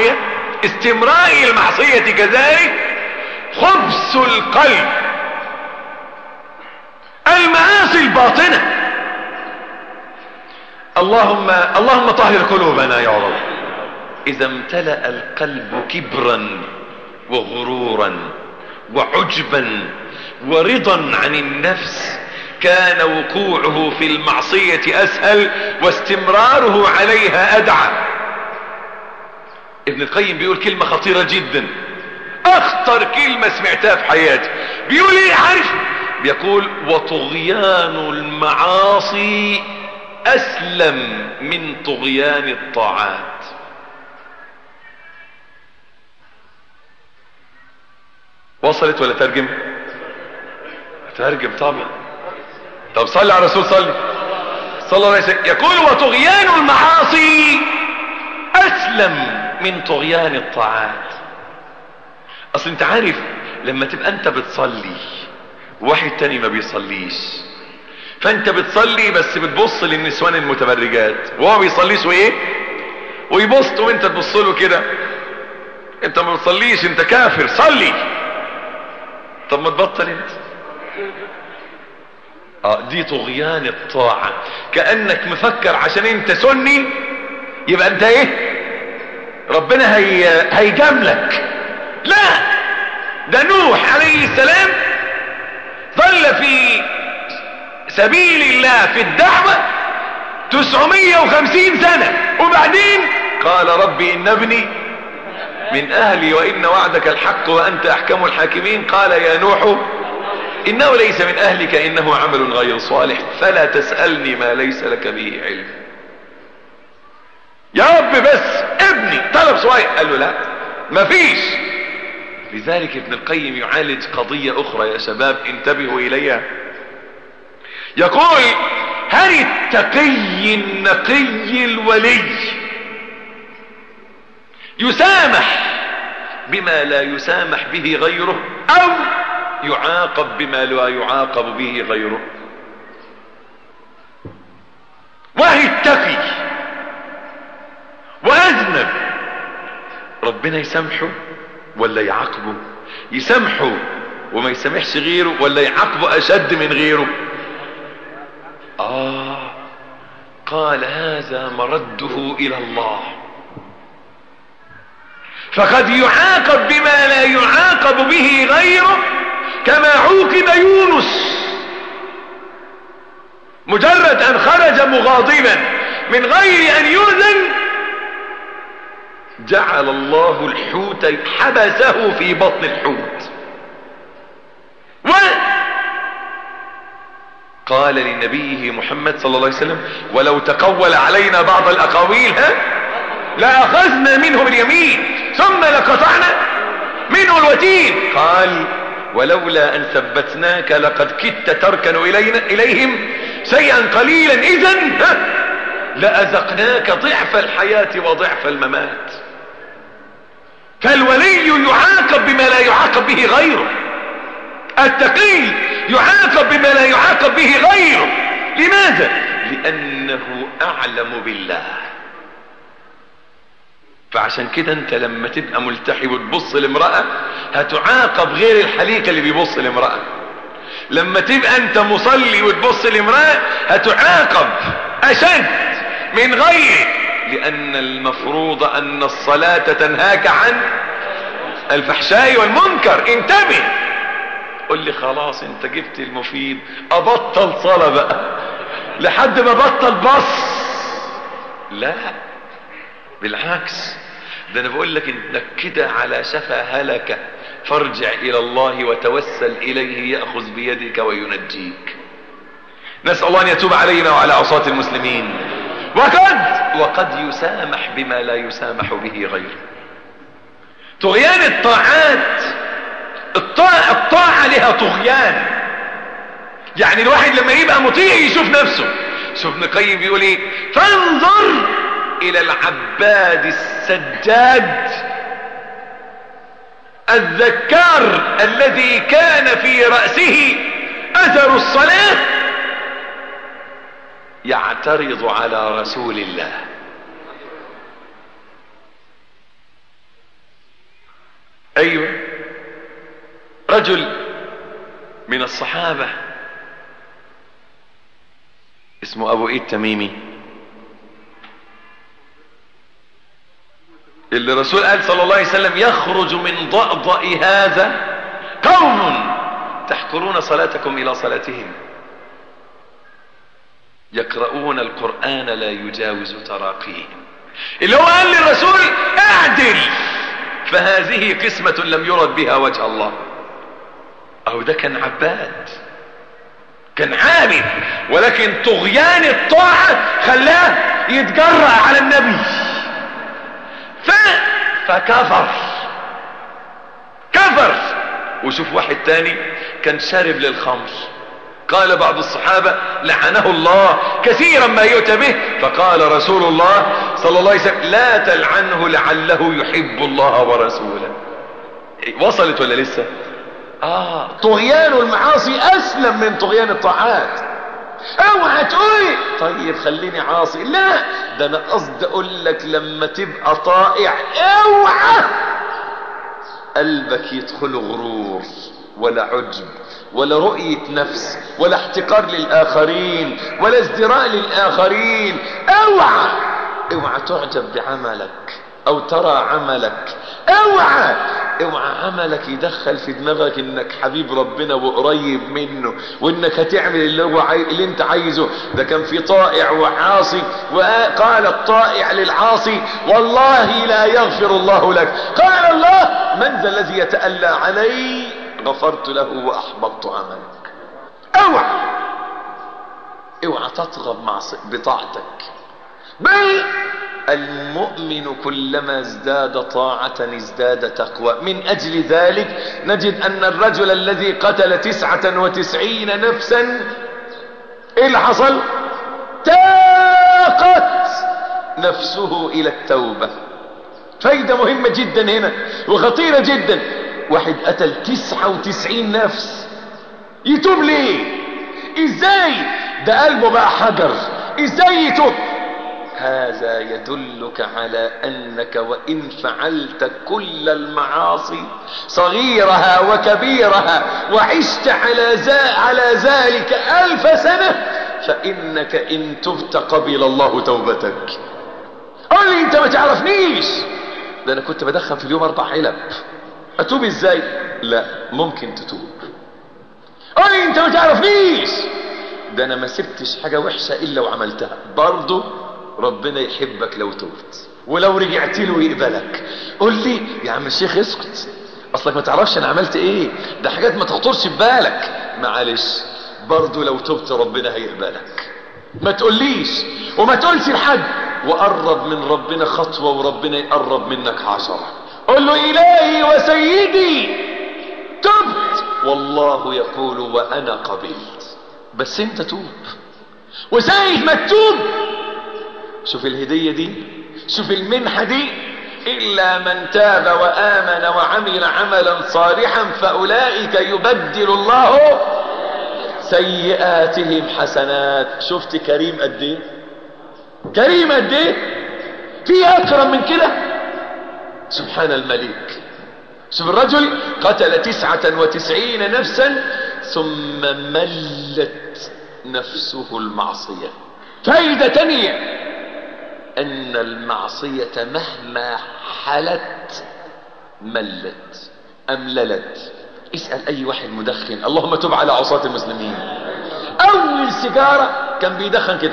S3: المعصية كذلك خبث القلب، المعاصي الباطنة. اللهم طهر قلوبنا يا رب. اذا امتلأ القلب كبرا وغرورا وعجبا ورضا عن النفس كان وقوعه في المعصية اسهل واستمراره عليها ادعى. ابن القيم بيقول كلمة خطيرة جدا، اخطر كلمة سمعتها في حياتي. بيقول ايه عارف؟ بيقول وطغيان المعاصي اسلم من طغيان الطاعات. وصلت ولا ترجم؟ ترجم طبعا. طب صلي على الرسول، صلى الله عليه وسلم. يقول وطغيان المعاصي اسلم من طغيان الطاعات. اصل انت عارف لما تبقى انت بتصلي واحد تاني ما بيصليش، فانت بتصلي بس بتبص للنسوان المتبرجات وهو بيصليش وايه ويبص، وانت تبص له كده، انت ما بتصليش، انت كافر، صلي. طب ما تبطل انت. دي طغيان الطاعة. كأنك مفكر عشان انت سني يبقى انت ايه ربنا هيجاملك. لا، ده نوح عليه السلام ظل في سبيل الله في الدعوة 950 سنة، وبعدين قال ربي إن ابني من أهلي وإن وعدك الحق وأنت أحكم الحاكمين. قال يا نوح إنه ليس من أهلك إنه عمل غير صالح فلا تسألني ما ليس لك به علم. يا رب بس ابني طلب صغير، قال له لا مفيش. لذلك ابن القيم يعالج قضية أخرى يا شباب انتبهوا إليها. يقول هل التقي النقي الولي يسامح بما لا يسامح به غيره أو يعاقب بما لا يعاقب به غيره؟ وهي التقي وأذنب ربنا يسامحه ولا يعاقبه؟ يسامحه وما يسامحش غيره ولا يعاقبه أشد من غيره؟ قال هذا مرده إلى الله، فقد يعاقب بما لا يعاقب به غيره كما عوقب يونس. مجرد أن خرج مغاضبا من غير أن يؤذن جعل الله الحوت حبسه في بطن الحوت، قال لنبيه محمد صلى الله عليه وسلم ولو تقول علينا بعض الأقاويل لأخذنا منه باليمين ثم لقطعنا منه الوتين. قال ولولا أن ثبتناك لقد كدت تركن إليهم شيئا قليلا إذن لأذقناك ضعف الحياة وضعف الممات. فالولي يعاقب بما لا يعاقب به غيره، التقي يعاقب بما لا يعاقب به غيره. لماذا؟ لأنه أعلم بالله. فعشان كده انت لما تبقى ملتحي وتبص لامرأة هتعاقب غير الحليق اللي بيبص لامرأة. لما تبقى انت مصلي وتبص لامرأة هتعاقب أشد من غيرك، لأن المفروض أن الصلاة تنهاك عن الفحشاء والمنكر. انتبه. قل لي خلاص انت جبت المفيد، ابطل صلاة بقى لحد ما بطل بص. لا بالعكس، ده انا بقول لك انك كده على شفا هلكة، فارجع الى الله وتوسل اليه يأخذ بيدك وينجيك. نسأل الله ان يتوب علينا وعلى عصاة المسلمين. وقد يسامح بما لا يسامح به غيره. طغيان الطاعات، الطاعة لها طغيان. يعني الواحد لما يبقى مطيع يشوف نفسه. شوف ابن القيم بيقول ايه؟ فانظر الى العباد السجاد الذكار الذي كان في رأسه اثر الصلاة يعترض على رسول الله. ايوه، رجل من الصحابة اسمه ابو ايد تميمي، اللي الرسول قال صلى الله عليه وسلم يخرج من ضأضأ هذا قوم تحقرون صلاتكم الى صلاتهم يقرؤون القرآن لا يجاوز تراقيهم. اللي هو قال للرسول اعدل، فهذه قسمة لم يرد بها وجه الله. او ده كان عباد، كان عابد، ولكن طغيان الطاعة خلاه يتجرأ على النبي فكفر. وشوف واحد تاني كان شارب للخمر، قال بعض الصحابة لعنه الله كثيرا ما يؤتى به، فقال رسول الله صلى الله عليه وسلم لا تلعنه لعله يحب الله ورسوله. وصلت ولا لسه؟ طغيان المعاصي اسلم من طغيان الطاعات. اوعى تقولي طيب خليني عاصي، لا، ده انا قصدي اقول لك لما تبقى طائع اوعى قلبك يدخل غرور ولا عجب ولا رؤية نفس ولا احتقار للآخرين ولا ازدراء للآخرين. اوعى تعجب بعملك او ترى عملك، اوعى عملك يدخل في دماغك انك حبيب ربنا وقريب منه وانك هتعمل اللي انت عايزه. ده كان في طائع وعاصي، وقال الطائع للعاصي والله لا يغفر الله لك. قال الله من ذا الذي يتألى علي غفرت له واحبطت عملك. اوعى تطغى بطاعتك، بل المؤمن كلما ازداد طاعة ازداد تقوى. من اجل ذلك نجد ان الرجل الذي قتل 99 نفسا ايه اللي حصل؟ تاقت نفسه الى التوبة. فايدة مهمة جدا هنا وخطيرة جدا. واحد قتل 99 نفس يتوب ليه؟ ازاي؟ ده قلبه بقى حجر، ازاي يتوب؟ هذا يدلك على انك وان فعلت كل المعاصي صغيرها وكبيرها وعشت على ذلك 1000 سنة فانك ان تبت قبل الله توبتك. قول لي انت ما تعرفنيش، ده انا كنت بدخن في اليوم 4 علب، اتوب ازاي؟ لا، ممكن تتوب. قول لي انت ما تعرفنيش، ده انا ما سبتش حاجة وحشة الا وعملتها، برضو ربنا يحبك لو توبت ولو رجعت له يقبلك. قول لي يا عم الشيخ اسكت، اصلك ما تعرفش انا عملت ايه، ده حاجات ما تخطرش ببالك. معلش، برضو لو توبت ربنا هيقبلك. ما تقوليش وما تقولش لحد، وقرب من ربنا خطوة وربنا يقرب منك 10. قل له الهي وسيدي تبت والله يقول وانا قبلت، بس انت توب. وسايد ما تتوب، شوف الهدية دي، شوف المنحة دي، إلا من تاب وآمن وعمل عملا صالحا فأولئك يبدل الله سيئاتهم حسنات. شفت كريم قد ايه؟ كريم قد ايه؟ في أكرم من كده؟ سبحان الملك. شوف الرجل قتل 99 نفسا ثم ملت نفسه المعصية. فايدة تانية ان المعصية مهما حلت ملت امللت. اسأل اي واحد مدخن، اللهم تب على عصاة المسلمين. اول سيجارة كان بيدخن كده،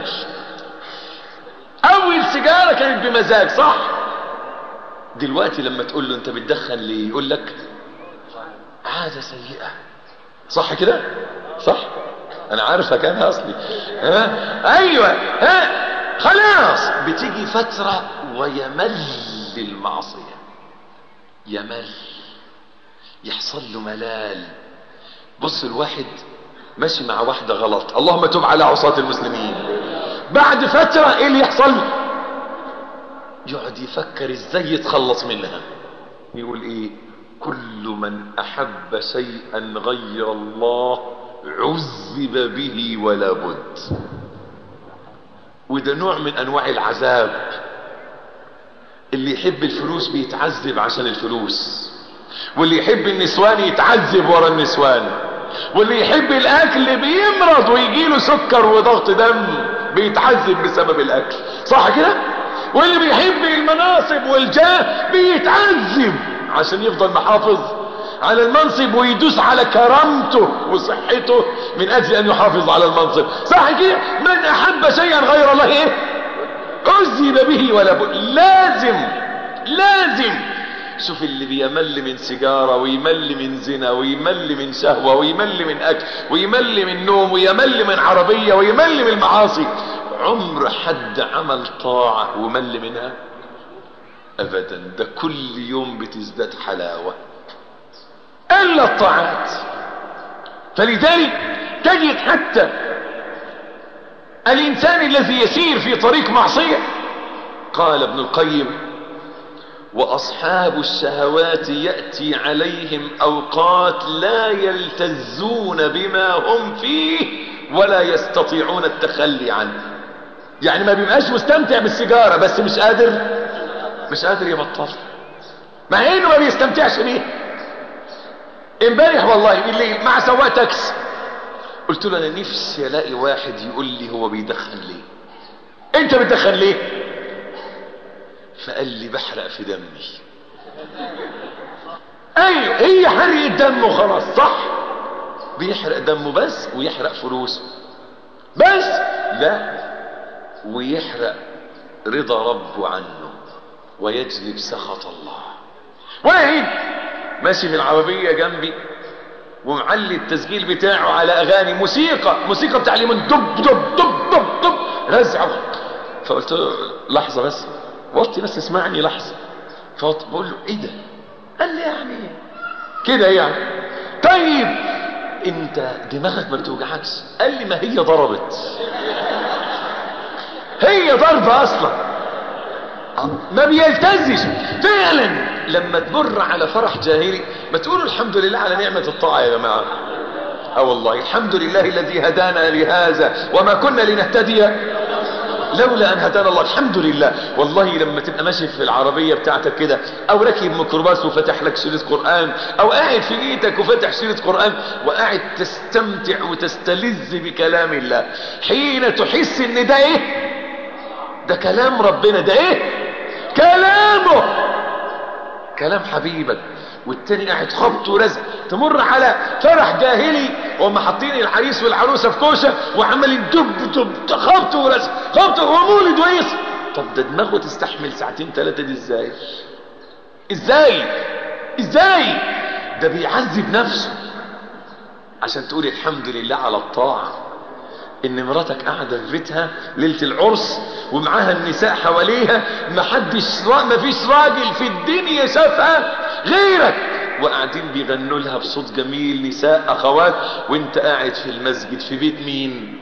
S3: اول سيجارة كانت بمزاج، صح؟ دلوقتي لما تقول له انت بتدخن ليه يقول لك عادة سيئة، صح كده؟ صح؟ انا عارفها كان اصلي. ايوه، خلاص بتيجي فترة ويمل المعصية، يمل، يحصل له ملال. بص الواحد ماشي مع واحدة غلط، اللهم تب على عصاة المسلمين، بعد فترة ايه اللي يحصل؟ يقعد يفكر ازاي يتخلص منها. يقول ايه؟ كل من احب شيئا غير الله عذب به ولا بد. وده نوع من انواع العذاب. اللي يحب الفلوس بيتعذب عشان الفلوس، واللي يحب النسوان يتعذب ورا النسوان، واللي يحب الاكل بيمرض ويجيله سكر وضغط دم بيتعذب بسبب الاكل، صح كده؟ واللي بيحب المناصب والجاه بيتعذب عشان يفضل محافظ على المنصب ويدوس على كرامته وصحته من اجل ان يحافظ على المنصب، صح كده؟ من احب شيئا غير الله ايه؟ عذب به ولا بد. لازم شوف اللي بيمل من سيجارة ويمل من زنا ويمل من شهوة ويمل من اكل ويمل من نوم ويمل من عربية ويمل من المعاصي، عمر حد عمل طاعة ومل منها؟ ابدا. ده كل يوم بتزداد حلاوة الا الطاعات. فلذلك تجد حتى الانسان الذي يسير في طريق معصية، قال ابن القيم واصحاب الشهوات يأتي عليهم اوقات لا يلتزون بما هم فيه ولا يستطيعون التخلي عنه. يعني ما بيبقاش مستمتع بالسيجارة بس مش قادر يبطل، مع انه ما بيستمتعش بيه. امبارح والله بالليل مع سواق تاكسي قلت له انا نفسي الاقي واحد يقول لي هو بيدخن ليه، انت بتدخن ليه؟ فقال لي بحرق في دمي. ايوه هي حرق الدم وخلاص، صح، بيحرق دمه بس ويحرق فلوسه بس، لا، ويحرق رضا ربه عنه ويجلب سخط الله. واحد ماشي في العربية جنبي ومعلي التسجيل بتاعه على اغاني موسيقى بتاع اليمن، دب دب دب دب دب رزعه. فقلت له لحظة بس، وطي بس اسمعني لحظة. فبقول له ايه ده؟ قال لي يعني كده يعني. طيب انت دماغك ما بتوجعكش؟ قال لي ما هي ضربت، هي ضربة اصلا، ما بيلتزش فعلا. لما تمر على فرح جاهلي ما تقولوا الحمد لله على نعمة الطاعة يا جماعة. والله الحمد لله الذي هدانا لهذا وما كنا لنهتدي لولا ان هدانا الله. الحمد لله. والله لما تبقى ماشي في العربية بتاعتك كده او راكب ميكروباص وفتح لك شريط قرآن او قاعد في بيتك وفتح شريط قرآن وقاعد تستمتع وتستلذ بكلام الله، حين تحس ان ده ايه؟ ده كلام ربنا، ده ايه؟ كلامه، كلام حبيبك. والتاني قاعد خبط ورزق. تمر على فرح جاهلي وهم حاطين العريس والعروسه في كوشه وعمالين دب دب خبط ورزق خبط ومولد ويس. طب ده دماغه تستحمل ساعتين ثلاثه دي ازاي؟ ازاي؟ ده بيعذب نفسه عشان تقول الحمد لله على الطاعه. ان مراتك قاعده في بيتها ليله العرس ومعاها النساء حواليها، ما فيش راجل في الدنيا شافها غيرك، وقاعدين بيغنوا لها بصوت جميل نساء اخوات، وانت قاعد في المسجد في بيت مين؟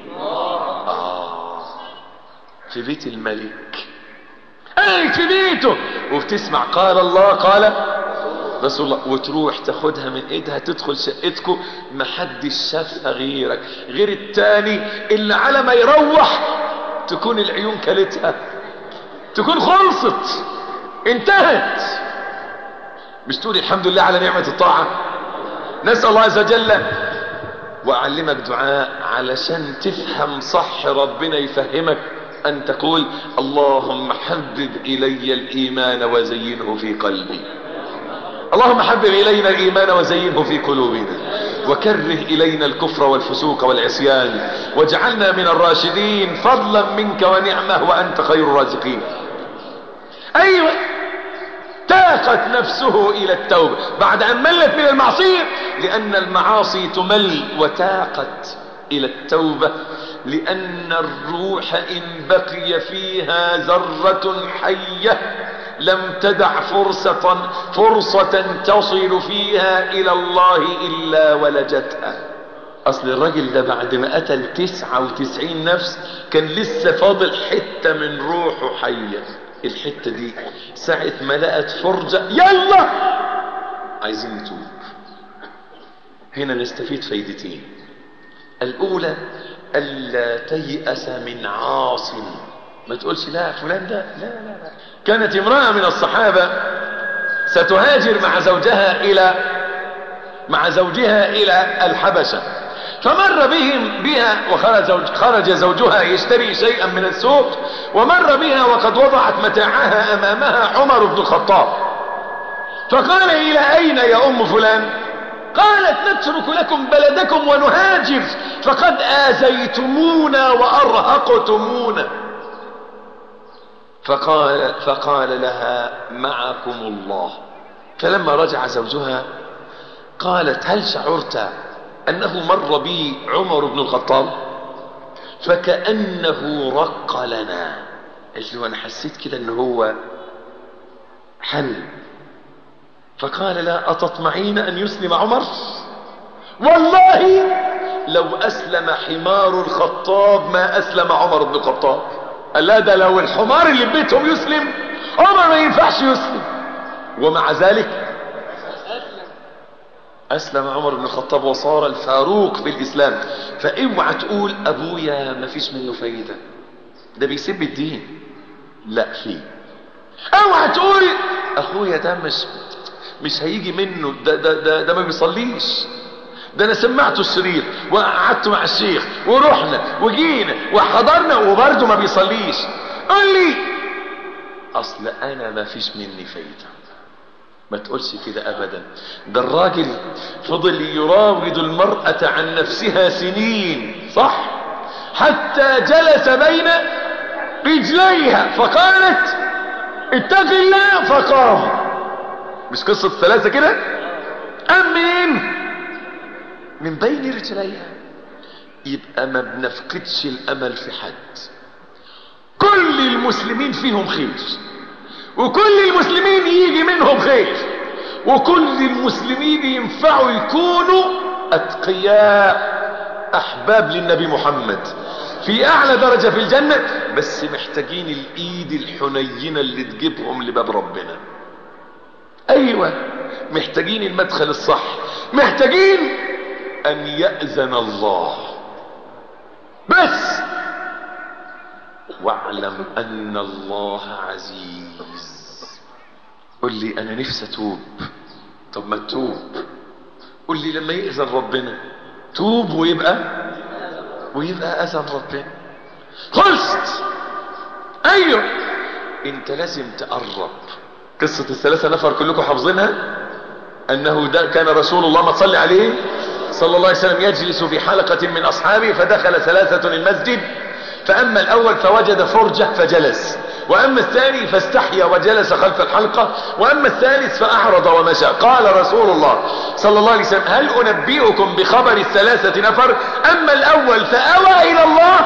S3: في بيت الملك، قاعد في بيته وبتسمع قال الله قال رسول الله، وتروح تاخدها من ايدها تدخل شقتكم محدش شافها غيرك، غير التاني اللي على ما يروح تكون العيون كلتها، تكون خلصت انتهت. مش تقول الحمد لله على نعمة الطاعة؟ نسأل الله عز وجل. واعلمك دعاء علشان تفهم صح، ربنا يفهمك، ان تقول اللهم حبب الي الايمان وزينه في قلبي، اللهم حبب الينا الايمان وزينه في قلوبنا، وكره الينا الكفر والفسوق والعصيان، واجعلنا من الراشدين فضلا منك ونعمه وانت خير الرازقين. ايوه، تاقت نفسه الى التوبه بعد ان ملت من المعصيه، لان المعاصي تمل، وتاقت الى التوبه لان الروح ان بقي فيها ذره حيه لم تدع فرصة تصل فيها الى الله الا ولجتها. اصل الراجل ده بعد ما قتل 99 نفس كان لسه فاضل حتة من روحه حية. الحتة دي ساعة ما لقت فرجة يلا عايزين نتوب. هنا نستفيد فايدتين. الاولى الا تيأس من عاص. ما تقولش لا فلان ده، لا. كانت امرأة من الصحابة ستهاجر مع زوجها الى الحبشة، فمر بها وخرج زوجها يشتري شيئا من السوق، ومر بها وقد وضعت متاعها امامها عمر بن الخطاب، فقال الى اين يا ام فلان؟ قالت نترك لكم بلدكم ونهاجر فقد آذيتمونا وأرهقتمونا. فقال لها معكم الله. فلما رجع زوجها قالت هل شعرت أنه مر بي عمر بن الخطاب فكأنه رق لنا؟ قلت له أنا حسيت كده أنه هو حن. فقال لا أتطمعين أن يسلم عمر؟ والله لو أسلم حمار الخطاب ما أسلم عمر بن الخطاب. قال لا ده لو الحمار اللي ببيتهم يسلم عمر ما ينفعش يسلم. ومع ذلك أسلم عمر بن الخطاب وصار الفاروق في الإسلام. فاوعى تقول أبويا ما فيش منه فايدة، ده بيسب الدين. لا فيه. اوعى تقول أخويا ده مش هيجي منه، ده ما بيصليش، ده أنا سمعته السرير وقعدت مع الشيخ ورحنا وجينا وحضرنا وبرضه ما بيصليش. قال لي أصل أنا ما فيش مني فايدة. ما تقولش كده ابدا. ده الراجل فضل يراود المرأة عن نفسها سنين، صح؟ حتى جلس بين رجليها فقالت اتق الله فقام. مش قصة ثلاثة كده؟ امين من بين رجليها. يبقى ما بنفقدش الامل في حد. كل المسلمين فيهم خير، وكل المسلمين يجي منهم خير، وكل المسلمين ينفعوا يكونوا اتقياء احباب للنبي محمد في اعلى درجة في الجنة. بس محتاجين الايد الحنينة اللي تجيبهم لباب ربنا. ايوه محتاجين المدخل الصح، محتاجين ان يأذن الله. بس واعلم ان الله عزيز. قل لي انا نفسي اتوب. طب ما تتوب. قل لي لما يأذن ربنا توب ويبقى اذن ربنا. خلصت. ايوه انت لازم تقرب. قصة الثلاثة نفر كلكم حافظينها، انه ده كان رسول الله ما تصلي عليه صلى الله عليه وسلم يجلس في حلقة من اصحابه، فدخل ثلاثة المسجد، فأما الأول فوجد فرجة فجلس، وأما الثاني فاستحيا وجلس خلف الحلقة، وأما الثالث فأعرض ومشى. قال رسول الله صلى الله عليه وسلم هل أنبئكم بخبر الثلاثة نفر؟ أما الأول فأوى إلى الله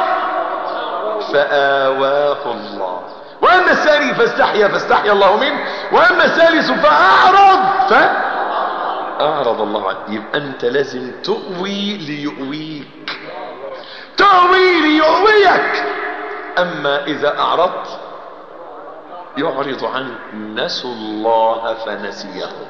S3: فآواه الله، وأما الثاني فاستحيا الله منه، وأما الثالث فأعرض الله عنه. يبقى أنت لازم تؤوي ليؤويك، تؤوي ليؤويك. اما اذا اعرضت يعرض عنك. نسوا الله فنسيهم.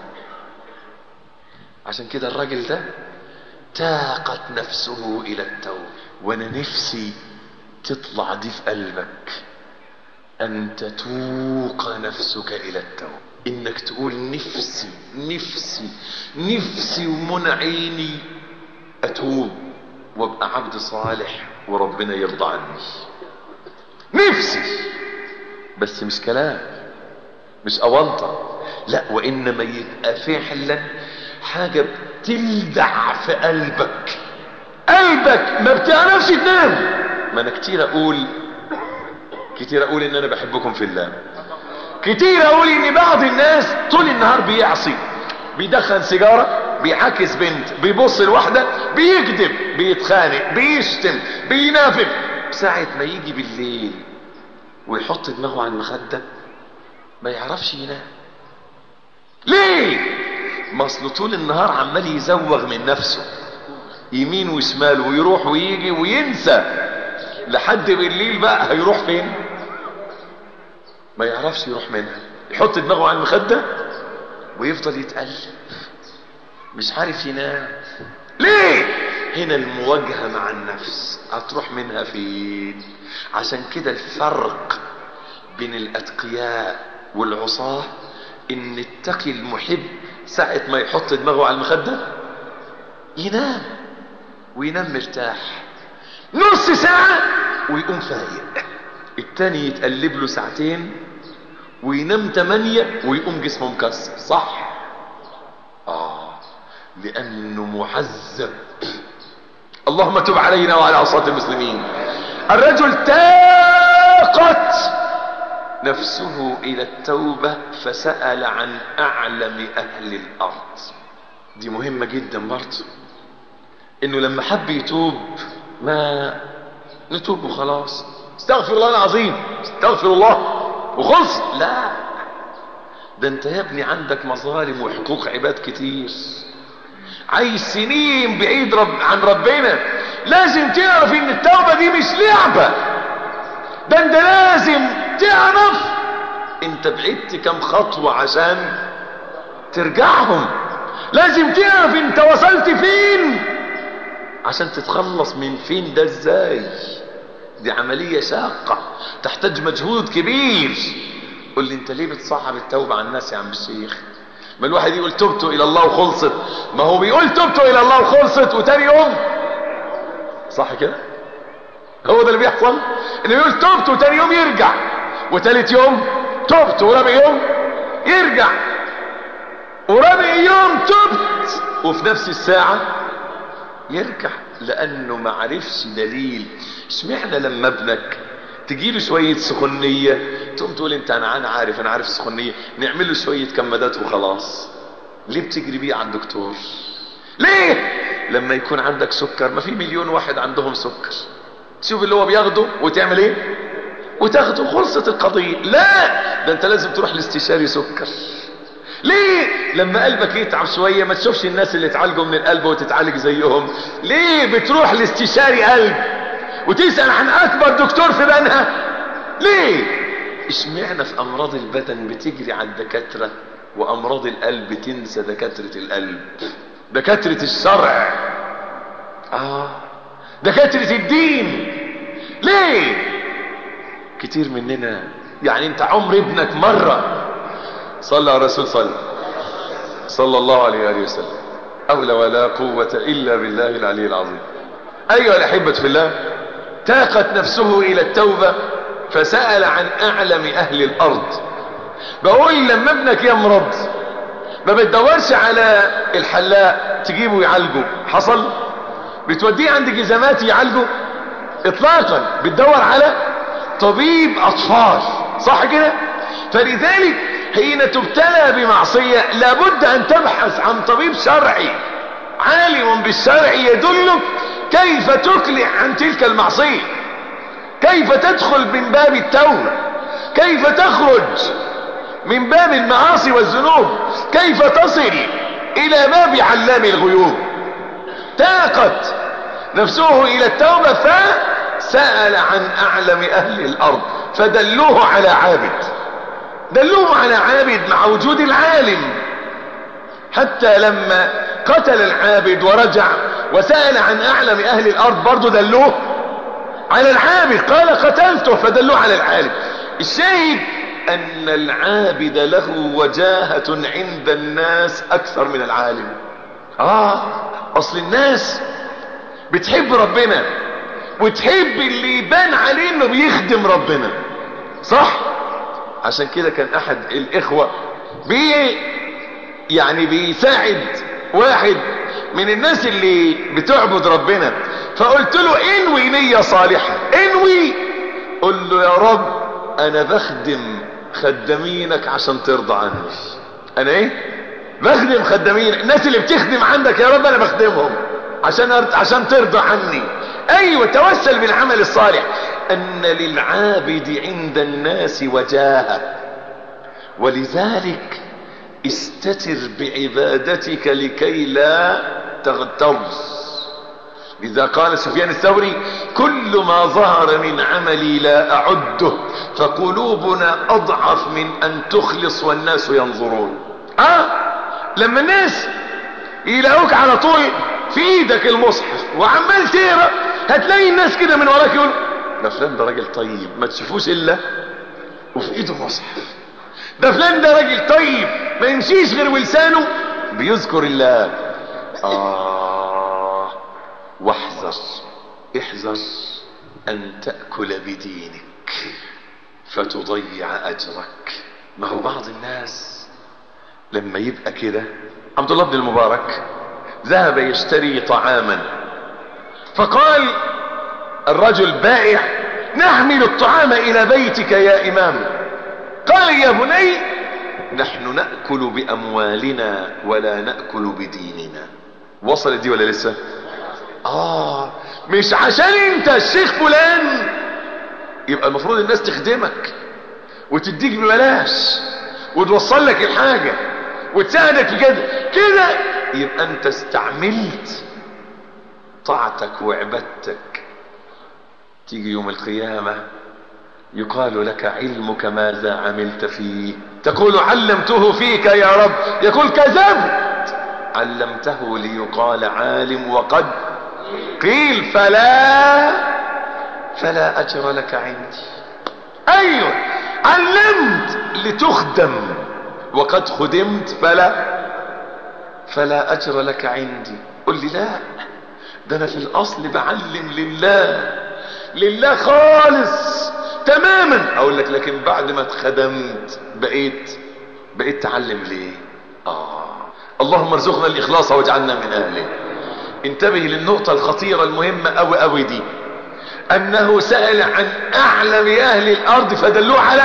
S3: عشان كده الراجل ده تاقت نفسه الى التوبة. وانا نفسي تطلع دي في قلبك، ان تتوق نفسك الى التوبة، انك تقول نفسي نفسي نفسي ومن عيني اتوب وابقى عبد صالح وربنا يرضى عني. نفسي. بس مش كلام، مش أونطة، لا، وإنما يبقى فعلا حاجة بتلدع في قلبك ما بتعرفش تنام. ما أنا كتير أقول إن أنا بحبكم في الله، كتير أقول إن بعض الناس طول النهار بيعصي، بيدخن سيجارة، بيعاكس بنت، بيبص لواحدة، بيكذب، بيتخانق، بيشتم، بينافق. ساعة ما يجي بالليل ويحط دماغه على المخدة ما يعرفش ينام. ليه؟ ما اصله طول النهار عمال يزوغ من نفسه يمين وشمال ويروح ويجي وينسى. لحد بالليل بقى هيروح فين؟ ما يعرفش يروح منها. يحط دماغه على المخدة ويفضل يتقلب مش عارف ينام. ليه؟ هنا المواجهة مع النفس هتروح منها فين؟ عشان كده الفرق بين الاتقياء والعصاة ان التقي المحب ساعة ما يحط دماغه على المخدة ينام، وينام مرتاح نص ساعة ويقوم فايق. التاني يتقلب له ساعتين وينام 8 ويقوم جسمه مكسر. صح؟ لأنه معذب. اللهم تب علينا وعلى عصاة المسلمين. الرجل تاقت نفسه إلى التوبة فسأل عن أعلم أهل الأرض. دي مهمة جدا برضه، إنه لما حب يتوب ما نتوب وخلاص، استغفر الله العظيم، استغفر الله وخلص. لا، ده انت يا ابني عندك مظالم وحقوق عباد كتير، عايز سنين بعيد عن ربنا. لازم تعرف ان التوبة دي مش لعبة، ده انت لازم تعرف انت بعدت كم خطوة عشان ترجعهم، لازم تعرف انت وصلت فين عشان تتخلص من فين ده ازاي. دي عملية شاقة تحتاج مجهود كبير. قل لي انت ليه بتصعب التوبة على الناس يا عم الشيخ؟ ما الواحد يقول تبت الى الله وخلصت، ما هو بيقول تبت الى الله وخلصت وتاني يوم، صح كده؟ هو ده اللي بيحصل، انه يقول تبت وتاني يوم يرجع، وتالت يوم تبت، ورابع يوم يرجع، ورابع يوم تبت، وفي نفس الساعة يرجع، لانه ما عرفش دليل. اشمعنى لما ابنك تجيله شوية سخونية تقوم تقول انت انا عارف سخونية، نعمل له شوية كمادات وخلاص؟ ليه بتجري بيه على الدكتور؟ ليه؟ لما يكون عندك سكر، ما في مليون واحد عندهم سكر، تشوف اللي هو بياخده وتعمل ايه؟ وتاخده، خلصت القضية. لا، ده انت لازم تروح لاستشاري سكر. ليه؟ لما قلبك يتعب شوية ما تشوفش الناس اللي اتعالجوا من القلب وتتعالج زيهم؟ ليه بتروح لاستشاري قلب وتسأل عن اكبر دكتور في بنها؟ ليه؟ اشمعنى في امراض البدن بتجري على الدكاترة وامراض القلب تنسى دكاترة القلب، دكاترة الشرع، دكاترة الدين؟ ليه؟ كتير مننا يعني انت عمر ابنك مرة صلى على الرسول صلى الله عليه وآله وسلم، أولى ولا قوة إلا بالله العلي العظيم. أيها الأحبة في الله، تاقت نفسه إلى التوبة فسأل عن أعلم أهل الأرض. بقول لما ابنك يمرض ما بتدورش على الحلاق تجيبه يعالجه، حصل؟ بتوديه عند جزامات يعالجه؟ اطلاقا، بتدور على طبيب أطفال، صح كده؟ فلذلك حين تبتلى بمعصية لابد ان تبحث عن طبيب شرعي عالم بالشرع يدلك كيف تقلع عن تلك المعصية، كيف تدخل من باب التوبة، كيف تخرج من باب المعاصي والذنوب، كيف تصل الى باب علام الغيوب. تاقت نفسه الى التوبة فسأل عن اعلم اهل الارض فدلوه على عابد، دلوه على عابد مع وجود العالم. حتى لما قتل العابد ورجع وسأل عن اعلم اهل الارض برضو دلوه على العابد، قال قتلته فدلوه على العالم. الشاهد ان العابد له وجاهة عند الناس اكثر من العالم. اصل الناس بتحب ربنا وتحب اللي يبان عليه انه بيخدم ربنا، صح؟ عشان كده كان احد الاخوة يعني بيساعد واحد من الناس اللي بتعبد ربنا، فقلت له انوي نية صالحة، انوي، قل له يا رب انا بخدم خدامينك عشان ترضى عني. انا ايه؟ بخدم خدامين، الناس اللي بتخدم عندك يا رب انا بخدمهم عشان ترضى عني. ايوه، توسل بالعمل الصالح. ان للعابد عند الناس وجاهة، ولذلك استتر بعبادتك لكي لا تغتر. إذا قال سفيان الثوري كل ما ظهر من عملي لا أعده، فقلوبنا أضعف من أن تخلص والناس ينظرون. لما الناس يلاقوك على طول في ايدك المصحف وعمال تقرا، هتلاقي الناس كده من وراك يقول ده فلان ده راجل طيب، ما تشوفوش الا وفي ايده مصحف. ده فلان ده راجل طيب ما يمشيش غير ولسانه بيذكر الله. واحذر، احذر ان تأكل بدينك فتضيع اجرك. ما هو بعض الناس لما يبقى كده، عبد الله بن المبارك ذهب يشتري طعاما، فقال الرجل بائع نحمل الطعام الى بيتك يا امام. قال يا بني نحن نأكل باموالنا ولا نأكل بديننا. وصلت دي ولا لسه؟ مش عشان انت الشيخ فلان يبقى المفروض الناس تخدمك وتديك ببلاش وتوصل لك الحاجة وتساعدك في كده يبقى انت استعملت طاعتك وعبادتك. تيجي يوم القيامة يقال لك علمك ماذا عملت فيه؟ تقول علمته فيك يا رب، يقول كذبت، علمته ليقال عالم وقد قيل فلا أجر لك عندي. أيوة، علمت لتخدم وقد خدمت فلا أجر لك عندي. قل لي لا، ده أنا في الأصل بعلم لله خالص تماما. أقول لك لكن بعد ما اتخدمت بقيت تعلم ليه؟ اللهم ارزقنا الإخلاص واجعلنا من أهله. انتبه للنقطة الخطيرة المهمة أوي دي، أنه سأل عن أعلم أهل الأرض فدلوه على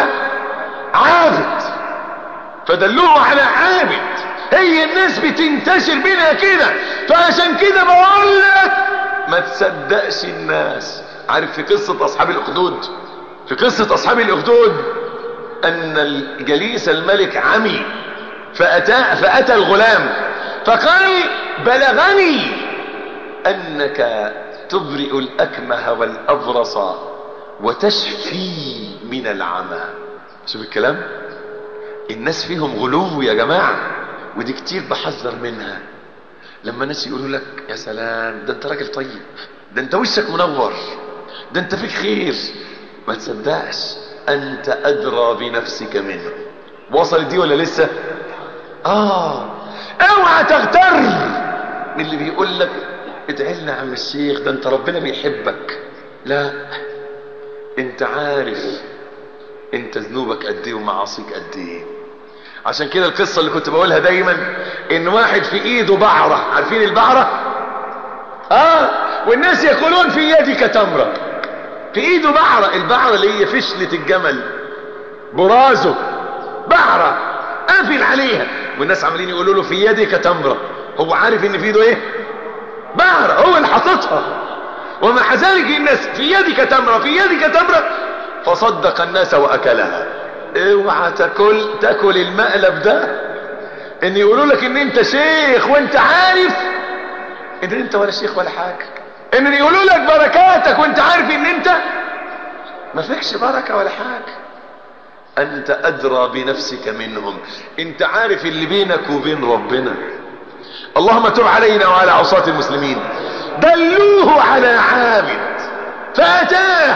S3: عابد. هي الناس بتنتشر منها كده، فعشان كده بقول لك ما تصدقش الناس. عارف في قصة أصحاب الأخدود أن الجليس الملك عمي، فأتى الغلام فقال بلغني أنك تبرئ الأكمه والأبرص وتشفي من العمى. شوف الكلام، الناس فيهم غلو يا جماعة، ودي كتير بحذر منها. لما الناس يقولوا لك يا سلام ده انت راجل طيب، ده انت وشك منور، ده انت فيك خير، ما تصدقش، انت ادرى بنفسك منه. وصلت دي ولا لسه؟ اوعى تغتر من اللي بيقول لك ادعي لنا عم الشيخ، ده انت ربنا بيحبك. لا، انت عارف انت ذنوبك قد ايه ومعاصيك قد ايه. عشان كده القصة اللي كنت بقولها دايما، ان واحد في ايده بعرة، عارفين البعرة؟ والناس يقولون في يدك تمرة. في ايده بعرة، البعرة اللي هي فشلة الجمل، برازه بعرة قافل عليها، والناس عمالين يقولوا له في يدك تمرة. هو عارف ان في ايده ايه؟ بعرة، هو اللي حاططها. ومع ذلك الناس في يدك تمرة، فصدق الناس واكلها. اوعى تاكل المقلب ده، ان يقولوا لك ان انت شيخ وانت عارف ان انت ولا شيخ ولا حاجة، ان يقولوا لك بركاتك وانت عارف ان انت ما فيكش بركة ولا حاجة. انت ادرى بنفسك منهم، انت عارف اللي بينك وبين ربنا. اللهم تب علينا وعلى عصاة المسلمين. دلوه على عابد فأتاه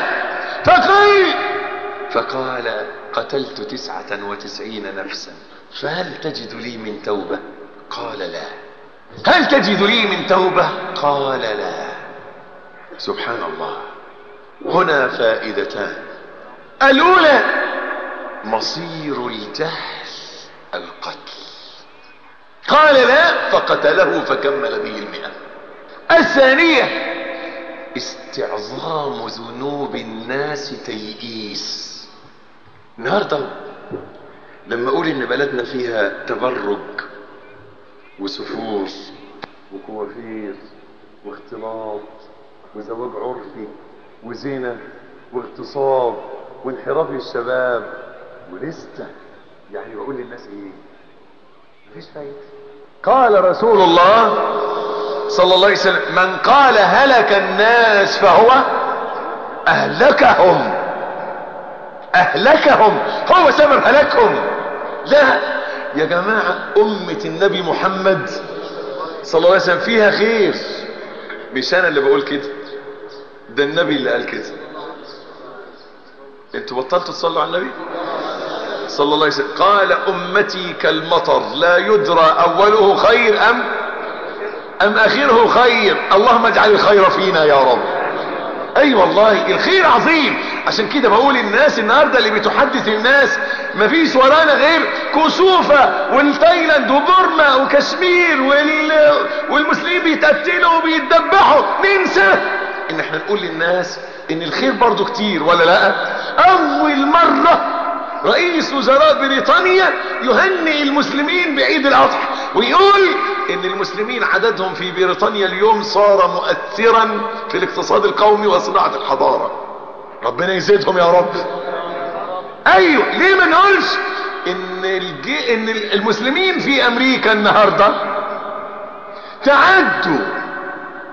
S3: فقال قتلت 99 نفسا فهل تجد لي من توبة؟ قال لا. هل تجد لي من توبة؟ قال لا. سبحان الله. هنا فائدتان. الأولى مصير الجهل القتل، قال لا فقتله فكمل به 100. الثانية استعظام ذنوب الناس تيئيس. النهاردة لما اقول ان بلدنا فيها تبرج وسفور وكوافير واختلاط وزواج عرفي وزنا واغتصاب وانحراف الشباب ولسه، يعني بقول للناس ايه؟ مفيش فايدة. قال رسول الله صلى الله عليه وسلم من قال هلك الناس فهو اهلكهم، هو سبب هلاكهم. لا يا جماعة، أمة النبي محمد صلى الله عليه وسلم فيها خير، مش أنا اللي بقول كده، ده النبي اللي قال كده. انتوا بطلتوا تصلوا على النبي صلى الله عليه وسلم؟ قال أمتي كالمطر لا يدرى أوله خير أم آخره خير، اللهم اجعل الخير فينا يا رب. أي والله الخير عظيم. عشان كده بقول الناس النهاردة اللي بتحدث الناس مفيش ورانا غير كسوفة والتايلاند وبورما وكشمير والمسلمين بيتقتلوا وبيتدبحوا. ننسى ان احنا نقول للناس ان الخير برضو كتير، ولا لا؟ اول مرة رئيس وزراء بريطانيا يهنئ المسلمين بعيد الاضحى ويقول ان المسلمين عددهم في بريطانيا اليوم صار مؤثرا في الاقتصاد القومي وصناعة الحضارة. ربنا يزيدهم يا رب. ايوه، ليه ما نقولش ان المسلمين في امريكا النهاردة تعدوا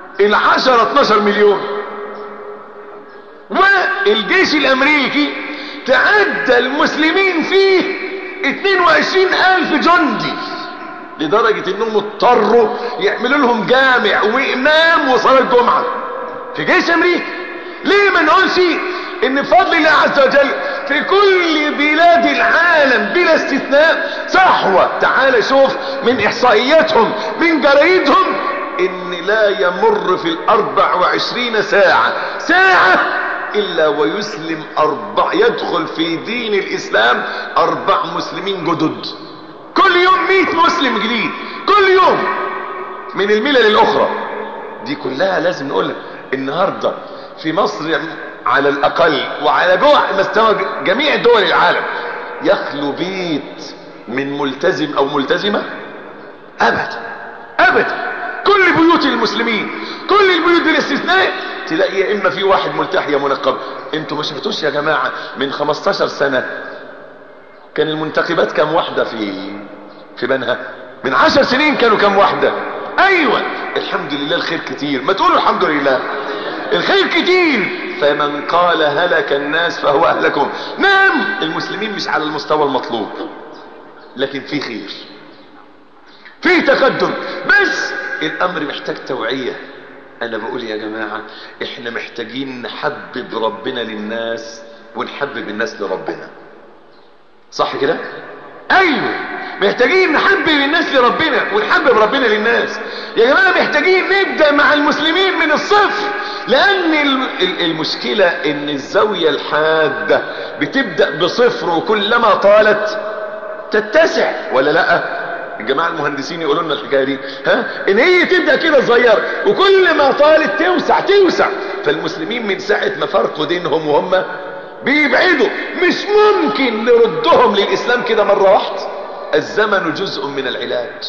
S3: 10-12 مليون، والجيش الامريكي تعدى المسلمين فيه 22,000 جندي، لدرجة انهم اضطروا يعملوا لهم جامع وامام وصلاة جمعة في جيش امريكا. ليه ما نقولش ان بفضل الله عز وجل في كل بلاد العالم بلا استثناء صحوة؟ تعال شوف من احصائياتهم من جرايدهم ان لا يمر في 24 ساعة الا ويسلم يدخل في دين الاسلام 4 مسلمين جدد. كل يوم 100 مسلم جديد كل يوم من الملل الاخرى. دي كلها لازم نقولها. النهاردة في مصر على الاقل وعلى مستوى جميع دول العالم يخلو بيت من ملتزم او ملتزمة؟ ابدا. كل بيوت المسلمين، كل البيوت بالاستثناء، تلاقي يا اما في واحد ملتحي يا منقب. انتوا ما شفتوش يا جماعة من 15 سنة كان المنتخبات كم واحدة في بنها؟ من 10 سنين كانوا كم واحدة؟ ايوه الحمد لله الخير كتير. ما تقولوا الحمد لله الخير كتير. فمن قال هلك الناس فهو اهلكم. نعم المسلمين مش على المستوى المطلوب، لكن في خير، في تقدم، بس الامر محتاج توعية. انا بقول يا جماعة احنا محتاجين نحبب ربنا للناس ونحبب الناس لربنا، صح كده؟ ايوه محتاجين نحبب الناس لربنا ونحبب ربنا للناس. يا جماعة محتاجين نبدأ مع المسلمين من الصفر، لان المشكلة ان الزاوية الحادة بتبدأ بصفر وكلما طالت تتسع، ولا لا؟ الجماعة المهندسين يقولوا لنا الحكاية دي، ان هي تبدأ كده صغيرة وكل ما طالت توسع. فالمسلمين من ساعة ما فرقوا دينهم وهم بيبعدوا مش ممكن نردهم للإسلام كده مرة واحدة. الزمن جزء من العلاج،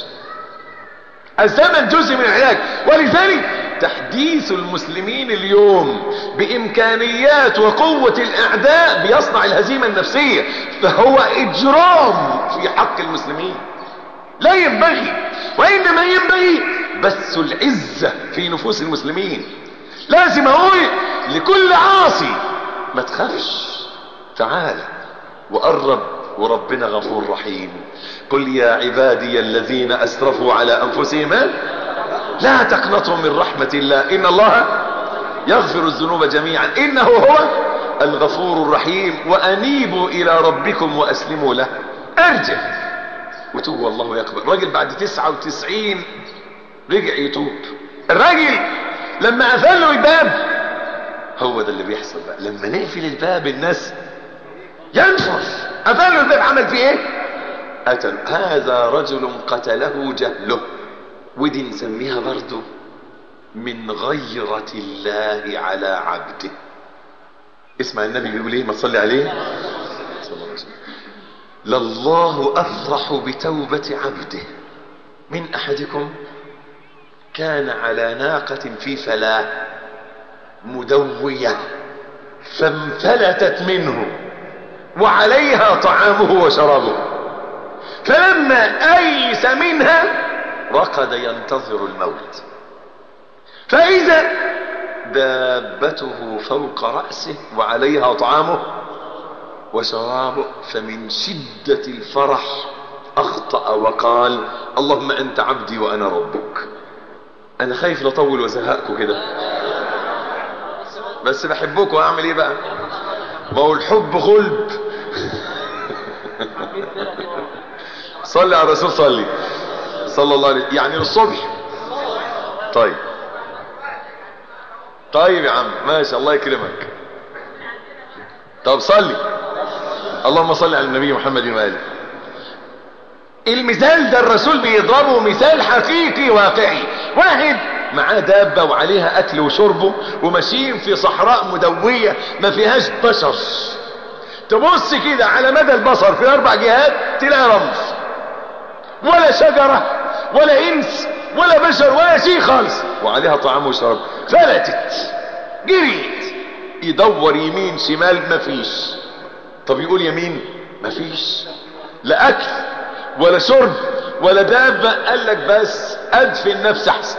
S3: الزمن جزء من العلاج. ولذلك تحديث المسلمين اليوم بإمكانيات وقوة الأعداء بيصنع الهزيمة النفسية، فهو إجرام في حق المسلمين. لا ينبغي، وإنما ينبغي بث العزة في نفوس المسلمين. لازم أقول لكل عاصي ما تخافش، تعال وقرب وربنا غفور رحيم. قل يا عبادي الذين أسرفوا على أنفسهم لا تقنطوا من رحمة الله إن الله يغفر الذنوب جميعا إنه هو الغفور الرحيم. وأنيبوا إلى ربكم وأسلموا له. ارجع وتوب والله يقبل. راجل بعد 99 رجع يتوب. الراجل لما قفل له الباب، هو ده اللي بيحصل بقى لما نقفل الباب الناس ينفر. قفل له الباب عمل فيه ايه؟ قتل. هذا رجل قتله جهله. ودي نسميها برضو من غيرة الله على عبده. اسمع النبي بيقول ايه، ما تصلي عليه صلى الله عليه وسلم. لله أفرح بتوبة عبده من أحدكم كان على ناقة في فلاة مدوية فانفلتت منه وعليها طعامه وشرابه، فلما أيس منها رقد ينتظر الموت، فإذا دابته فوق رأسه وعليها طعامه وشرابه، فمن شدة الفرح أخطأ وقال اللهم أنت عبدي وأنا ربك. أنا خايف لطول وزهقكم كده، بس بحبكم. أعمل إيه بقى؟ ما هو الحب غلب. صلي على الرسول، صلى الله عليه يعني الصبح. طيب يا عم ماشي، الله يكرمك. طب صلي، اللهم صل على النبي محمد وآله. المثال ده الرسول بيضربه مثال حقيقي واقعي. واحد معاه دابة وعليها اكل وشربه وماشيين في صحراء مدوية ما فيهاش بشر. تبص كده على مدى البصر في 4 جهات تلاقي رمز، ولا شجرة ولا انس ولا بشر ولا شيء خالص، وعليها طعام وشراب. فلتت جريت يدور يمين شمال مفيش. طب يقول يمين مفيش، لا اكل ولا شرب ولا دابة. قال لك بس ادفن نفسي احسن.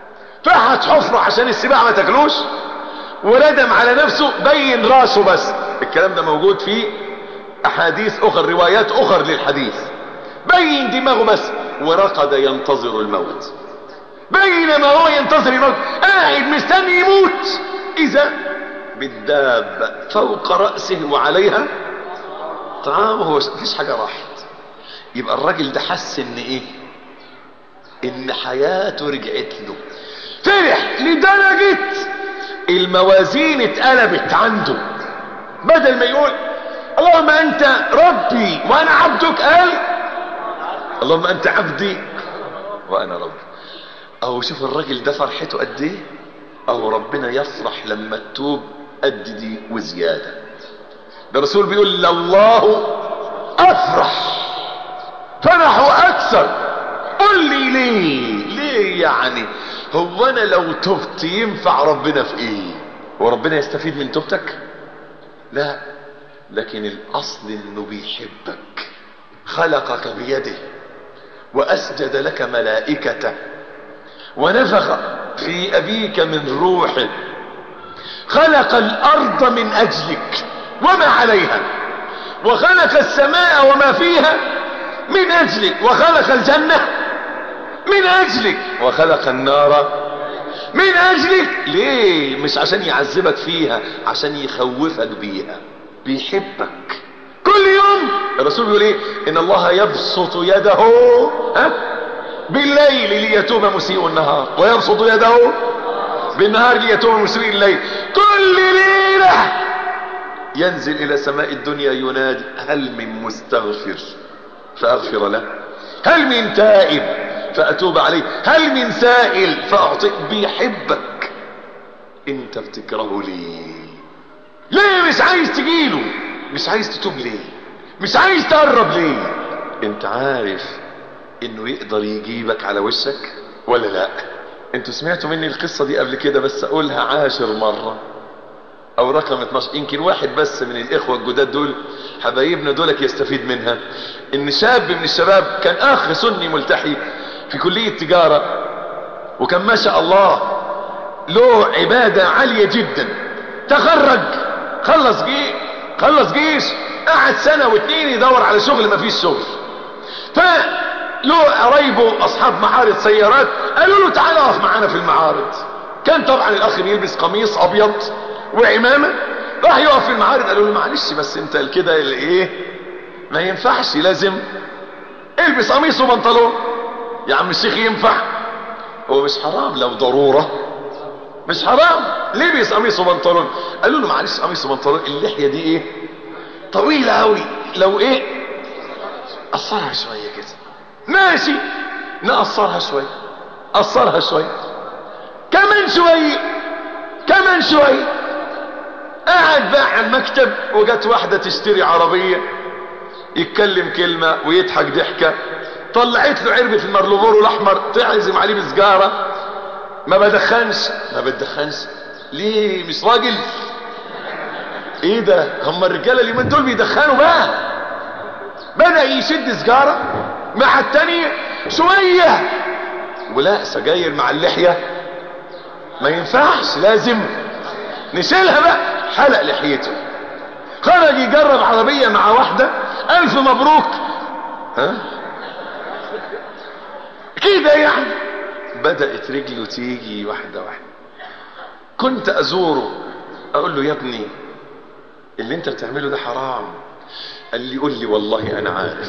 S3: فحت حفره عشان السباع ما تاكلوش، وردم على نفسه بين راسه بس الكلام ده موجود في احاديث اخر، روايات اخر للحديث. بين دماغه بس ورقد ينتظر الموت، بينما هو ينتظر الموت قاعد مستني يموت، اذا بالدابة فوق رأسه وعليها طعامه، مفيش حاجة راحت. يبقى الراجل ده حس ان ايه؟ ان حياته رجعت له، فرح لدرجة الموازين اتقلبت عنده، بدل ما يقول اللهم انت ربي وانا عبدك، قال اللهم انت عبدي وانا ربي. او شوف الراجل ده فرحته قد ايه. او ربنا يفرح لما تتوب قد دي وزيادة. ده الرسول بيقول الله افرح فرحوا اكثر. قل لي ليه يعني؟ هو انا لو تبت ينفع ربنا في ايه؟ وربنا يستفيد من توبتك؟ لا، لكن الاصل انه بيحبك، خلقك بيده واسجد لك ملائكته ونفخ في ابيك من روحه، خلق الارض من اجلك وما عليها، وخلق السماء وما فيها من اجلك، وخلق الجنة من اجلك، وخلق النار من اجلك. ليه؟ مش عشان يعذبك فيها، عشان يخوفك بيها. بيحبك. كل يوم الرسول بيقول ايه؟ ان الله يبسط يده بالليل ليتوب مسيء النهار، ويبسط يده بالنهار ليتوب مسيء الليل. كل ليلة ينزل الى سماء الدنيا ينادي هل من مستغفر فاغفر له، هل من تائب فاتوب عليه، هل من سائل فاعطيه. بيحبك. انت بتكرهه ليه مش عايز تجيله؟ مش عايز تتوب ليه؟ مش عايز تقرب ليه؟ انت عارف انه يقدر يجيبك على وشك ولا لا؟ انتوا سمعتوا مني القصة دي قبل كده، بس اقولها 10 مرة او رقم 12، يمكن واحد بس من الاخوة الجداد دول حبايبنا دولك يستفيد منها. ان شاب من الشباب كان اخ سني ملتحي في كلية تجارة، وكان ما شاء الله له عبادة عالية جدا. تخرج، خلص جيش، قعد 1 و2 سنين يدور على شغل، ما فيش شغل. فله قرايبه اصحاب معارض سيارات قالوا له تعال اقف معانا في المعارض. كان طبعا الاخ بيلبس قميص ابيض وعمامة، راح يقف في المعارض. قالوا له معلش بس انت كده ايه ما ينفعش، لازم البس قميص وبنطلون. يا عم الشيخ ينفع؟ هو مش حرام لو ضرورة، مش حرام. لبس قميص وبنطلون. قالوا له معلش قميص وبنطلون، اللحية دي ايه طويلة اوي، لو ايه قصرها شوية كده. ماشي، نقصرها شوية، قصرها شوية، كمان شوية. قاعد بقى على المكتب، وجت واحدة تشتري عربية، يتكلم كلمة ويضحك ضحكة، طلعت له علبة المرلبورو الاحمر تعزم عليه بسجارة. ما بتدخنش ليه؟ مش راجل؟ ايه ده؟ هم الرجاله اليومين دول بيدخنوا بقى. بدأ يشد سجارة مع التانية شوية، ولا سجاير مع اللحية ما ينفعش، لازم نشيلها بقى. حلق لحيته، خرج يجرب عربية مع واحدة، 1000 مبروك كده يعني. بدأت رجله تيجي واحدة. كنت ازوره اقول له يا ابني اللي انت بتعمله ده حرام. قول لي والله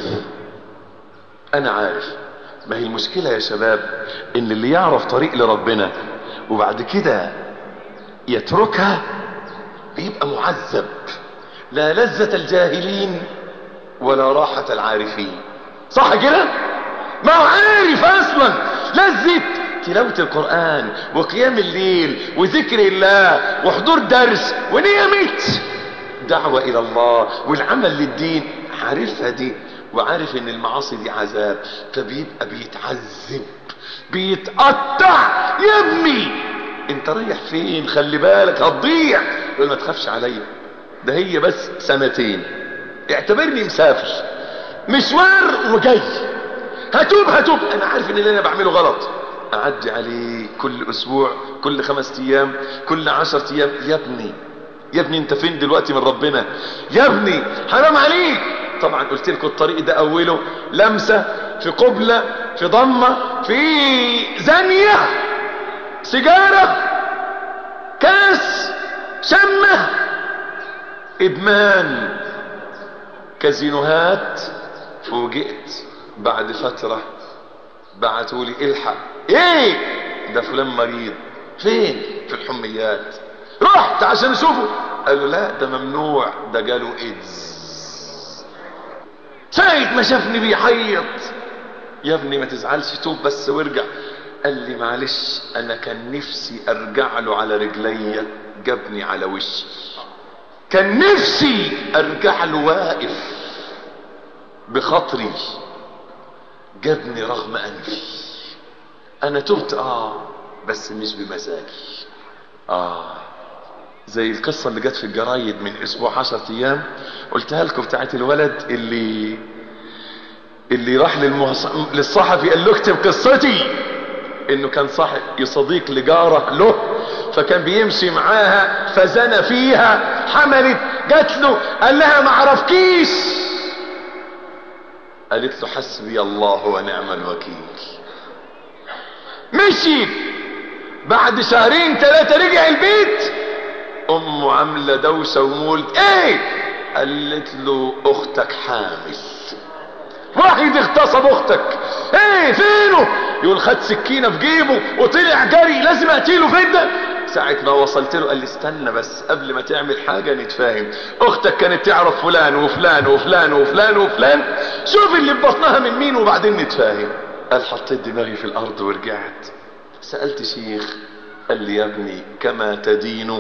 S3: انا عارف. ما هي المشكلة يا شباب ان اللي يعرف طريق لربنا وبعد كده يتركها بيبقى معذب. لا لذة الجاهلين ولا راحة العارفين. صح كده؟ ما هو عارف اصلا لذة تلاوة القرآن وقيام الليل وذكر الله وحضور درس ونيمة دعوة الى الله والعمل للدين، عارفها دي، وعارف ان المعاصي دي عذاب، فبيبقى بيتعذب بيتقطع. يا ابني انت رايح فين؟ خلي بالك هتضيع. يقول ما تخافش عليا، ده هي بس 2 سنين، اعتبرني مسافر مشوار وجاي، هتوب. انا عارف ان اللي انا بعمله غلط، اعدي عليه كل اسبوع، كل 5 ايام، كل 10 ايام. يا ابني يا ابني انت فين دلوقتي من ربنا؟ يا ابني حرام عليك. طبعا قلت لكم الطريق ده اوله لمسة، في قبلة، في ضمة، في زانية، سيجارة، كاس، شمة، ادمان، كازينوهات. فوجئت بعد فترة بعتولي الحق، ايه ده فلان مريض. فين؟ في الحميات. رحت عشان اشوفه، قالوا لا ده ممنوع، ده جاله ايدز. ساعة ما شافني بيحيط، يا ابني ما تزعلش، توب بس وارجع. قال لي معلش انا كان نفسي ارجع له على رجلي، جابني على وشي. كان نفسي ارجع له واقف بخاطري، جابني رغم انفي. انا تبت بس مش بمزاجي. زي القصة اللي جت في الجرايد من اسبوع 10 ايام، قلتها لكم، بتاعت الولد اللي راح للصحفي قال له اكتب قصتي، انه كان صديق لجارة له، فكان بيمشي معاها فزنى فيها، حملت، جات له، قال لها ما عرفكيش، قالت له حسبي الله ونعم الوكيل. مشي بعد 2 3 رجع البيت، امه عامله دوشه ومولد. ايه؟ قالت له اختك حامل. واحد اغتصب اختك. ايه فينه؟ يقول خد سكينه في جيبه وطلع جري، لازم اقتله. فين ده؟ ساعة ما وصلت له قال لي استنى بس قبل ما تعمل حاجة نتفاهم. اختك كانت تعرف فلان وفلان وفلان وفلان وفلان، شوف اللي ببطنها من مين وبعدين نتفاهم. قال حطيت دماغي في الارض ورجعت سألت شيخ، قال لي يا ابني كما تدين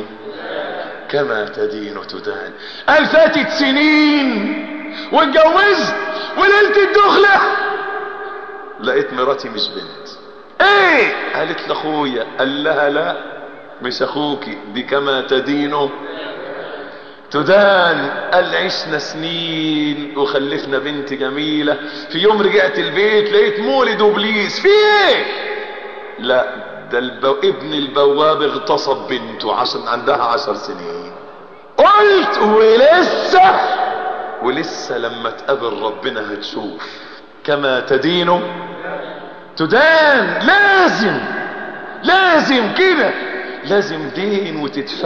S3: تدان. قال فاتت سنين واتجوزت وليلة الدخلة لقيت مراتي مش بنت. ايه؟ قالت لاخويا. قال لها لا مش اخوكي، دي كما تدين تدان. قال عشنا سنين وخلفنا بنت جميلة، في يوم رجعت البيت لقيت مولد وبليس. في ايه؟ لا ده ابن البواب اغتصب بنته عشان عندها 10 سنين. قلت ولسه لما تقابل ربنا هتشوف كما تدين تدان. لازم كده، لازم دين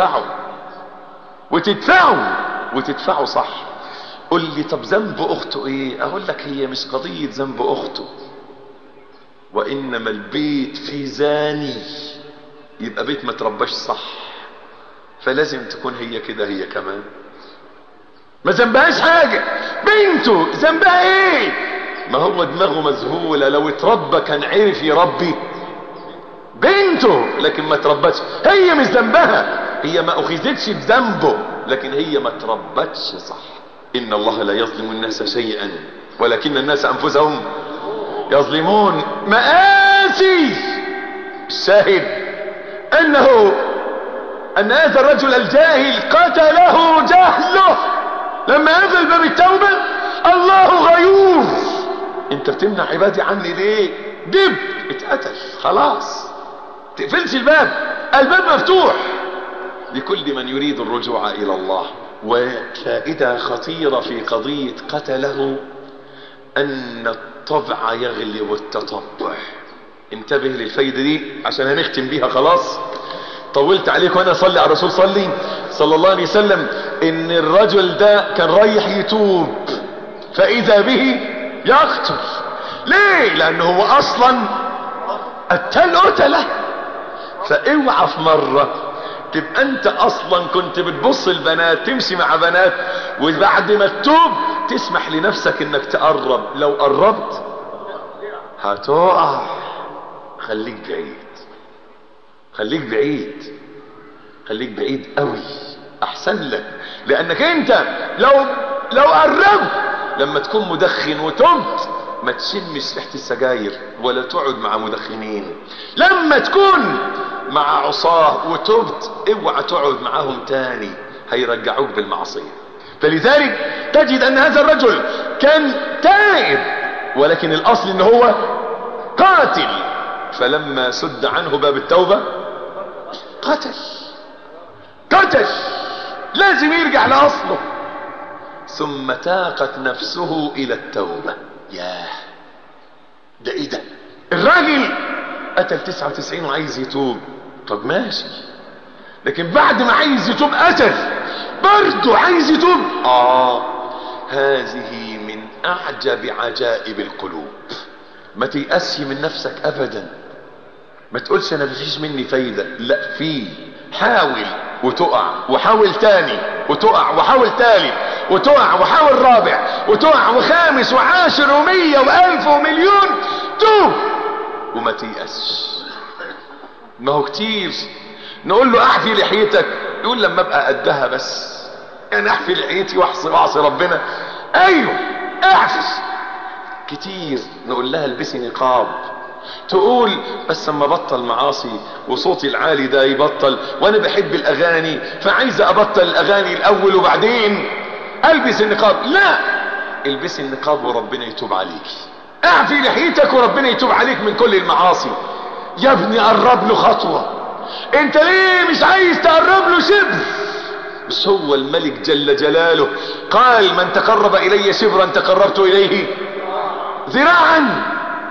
S3: وتدفعه صح. قل لي طب ذنب اخته ايه؟ اقول لك هي مش قضية ذنب اخته، وانما البيت في زاني، يبقى بيت ما ترباش صح، فلازم تكون هي كده هي كمان ما ذنبهاش حاجة. بنته ذنبها ايه؟ ما هو دماغه مذهولة، لو اتربى كان عرف يربي بنته، لكن ما تربتش. هي مش ذنبها، هي ما اخذتش بذنبه، لكن هي ما تربتش صح. ان الله لا يظلم الناس شيئا ولكن الناس انفسهم يظلمون. مآسي. الشاهد ان هذا الرجل الجاهل قتله جهله. لما قفل باب التوبة الله غيور، انت بتمنع عبادي عني ليه؟ اتقتل خلاص، تقفلش الباب مفتوح لكل من يريد الرجوع الى الله. وفائدة خطيرة في قضية قتله ان الطبع يغلب التطبع. انتبه للفايدة دي عشان هنختم بيها خلاص. طولت عليك وانا صلي على الرسول صلى الله عليه وسلم. ان الرجل ده كان رايح يتوب فاذا به يقتل. ليه؟ لانه هو اصلا قتله. فاوعى في مرة تبقى انت اصلا كنت بتبص البنات، تمشي مع بنات، وبعد ما تتوب تسمح لنفسك انك تقرب. لو قربت هتقع. خليك بعيد قوي احسن لك. لانك انت لو قربت لما تكون مدخن وتبت ما تشمش ريحة السجاير ولا تقعد مع مدخنين. لما تكون مع عصاه وتبت اوعى تقعد معاهم تاني، هيرجعوك بالمعصية. فلذلك تجد ان هذا الرجل كان تائب، ولكن الاصل ان هو قاتل. فلما سد عنه باب التوبة قتل. لازم يرجع لأصله. ثم تاقت نفسه إلى التوبة. ياه، ده ايه ده؟ الراجل قتل 99 وعايز يتوب، طب ماشي، لكن بعد ما عايز يتوب قتل برضه عايز يتوب. هذه من اعجب عجائب القلوب. ما تيأسش من نفسك ابدا، ما تقولش انا مفيش مني فايدة، لا، فيه. حاول وتقع، وحاول تاني وتقع، وحاول تالت وتقع، وحاول رابع وتقع، وخامس وعاشر ومية والف ومليون، توب وما تيأسش. ما هو كتير نقول له احفي لحيتك، يقول لما ابقى قدها بس، يعني احفي لحيتي واعصي ربنا. ايوه احفي. كتير نقول لها البسي نقاب، تقول بس اما بطل معاصي وصوتي العالي ده يبطل، وانا بحب الاغاني فعايزه ابطل الاغاني الاول وبعدين البس النقاب. لا، البسي النقاب وربنا يتوب عليك. اعفي لحيتك وربنا يتوب عليك من كل المعاصي. يا ابني قرب له خطوة، انت ليه مش عايز تقرب له شبر؟ مش هو الملك جل جلاله قال من تقرب الي شبرا تقربت اليه ذراعا؟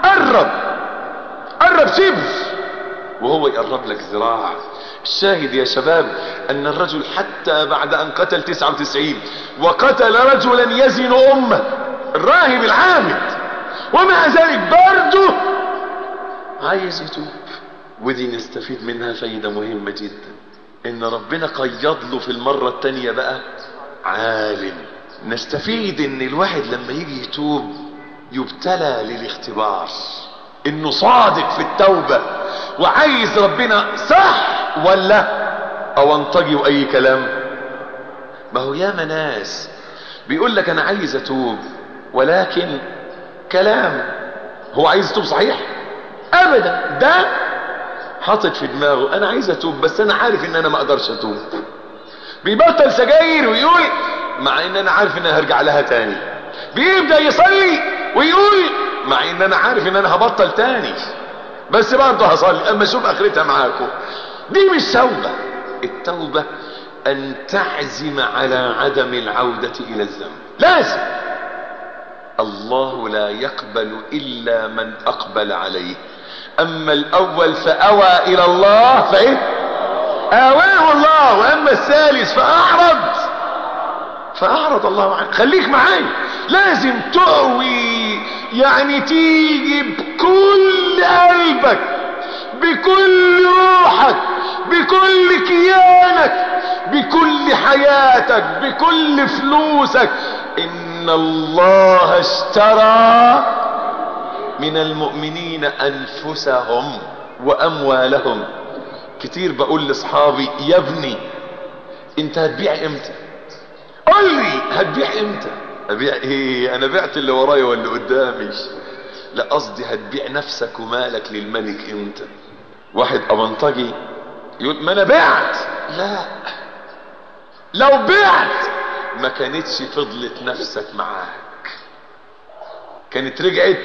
S3: قرب شبر وهو يقرب لك ذراع. الشاهد يا شباب ان الرجل حتى بعد ان قتل 99 وقتل رجلا يزن امه، الراهب العابد، ومع ذلك برضه عايز يتوب. ودي نستفيد منها فايدة مهمة جدا، ان ربنا قيض له في المرة التانية بقى عالم. نستفيد ان الواحد لما يجي يتوب يبتلى للاختبار، انه صادق في التوبة وعايز ربنا صح ولا او انطجي واي كلام. ما هو ياما ناس بيقول لك انا عايز اتوب ولكن كلام، هو عايز يتوب صحيح؟ ابدا، ده حاطط في دماغه انا عايز اتوب بس انا عارف ان انا ما اقدرش اتوب. بيبطل سجاير ويقول مع ان انا عارف ان انا هرجع لها تاني. بيبدأ يصلي ويقول مع ان انا عارف ان انا هبطل تاني بس برضه هصلي اما اشوف اخرتها معاكم. دي مش توبة. التوبة ان تعزم على عدم العودة الى الذنب. لازم. الله لا يقبل الا من اقبل عليه. اما الاول فاوى الى الله فايه؟ اواه الله. واما الثالث فاعرض الله عنه. خليك معايا، لازم تقوي، يعني تيجي بكل قلبك، بكل روحك، بكل كيانك، بكل حياتك، بكل فلوسك. ان الله اشترى من المؤمنين انفسهم واموالهم. كتير بقول لاصحابي يا ابني انت هتبيع امتى؟ قول لي هتبيع امتى؟ ابيع ايه؟ انا بعت اللي ورايا واللي قدامي. لا، قصدي هتبيع نفسك ومالك للملك امتى؟ واحد ابنطجي يقول ما انا بعت. لا، لو بعت ما كانتش فضلت نفسك معاك، كانت رجعت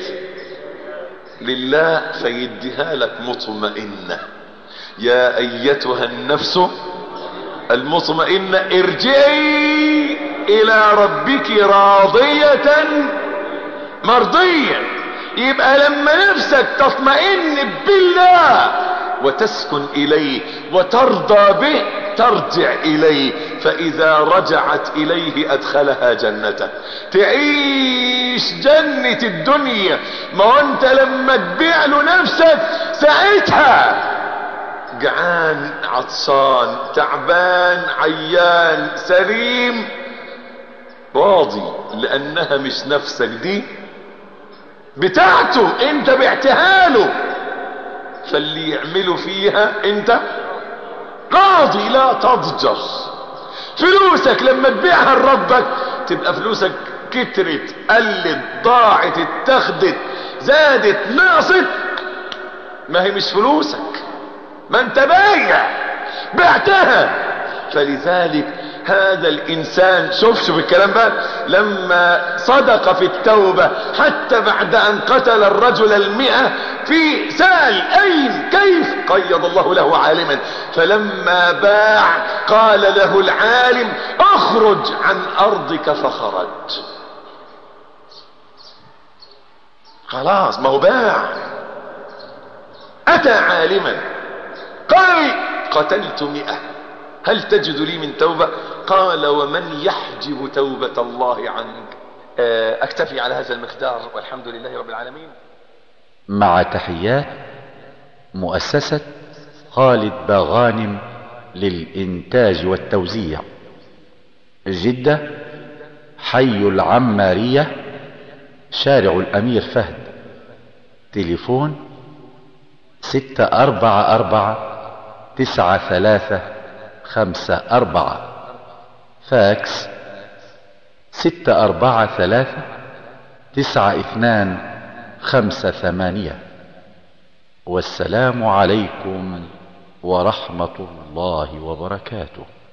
S3: لله فيديها لك مطمئنة. يا ايتها النفس المطمئنة ارجعي الى ربك راضية مرضية. يبقى لما نفسك تطمئن بالله وتسكن اليه وترضى به ترجع اليه، فاذا رجعت اليه ادخلها جنته. تعيش جنة الدنيا. ما انت لما تبيع له نفسك ساعتها جعان عطشان تعبان عيان سليم راضي، لانها مش نفسك، دي بتاعته انت بعتها له، فاللي يعمله فيها انت راضي لا تضجر. فلوسك لما تبيعها لربك تبقى فلوسك كترت قلت ضاعت اتخذت زادت نقصت، ما هي مش فلوسك، ما انت بايع بعتها. فلذلك هذا الانسان شوف الكلام بقى، لما صدق في التوبة حتى بعد ان قتل الرجل 100 في سأل اين كيف، قيض الله له عالما، فلما باع قال له العالم اخرج عن ارضك فخرج. خلاص ما هو باع. اتى عالما قال قتلت 100 هل تجد لي من توبة؟ قال ومن يحجب توبة الله عنك. اكتفي على هذا المقدار والحمد لله رب العالمين.
S5: مع تحيات مؤسسة خالد باغانم للإنتاج والتوزيع، جدة، حي العمارية، شارع الأمير فهد، تليفون 644-9354، فاكس 643-9258. والسلام عليكم ورحمة الله وبركاته.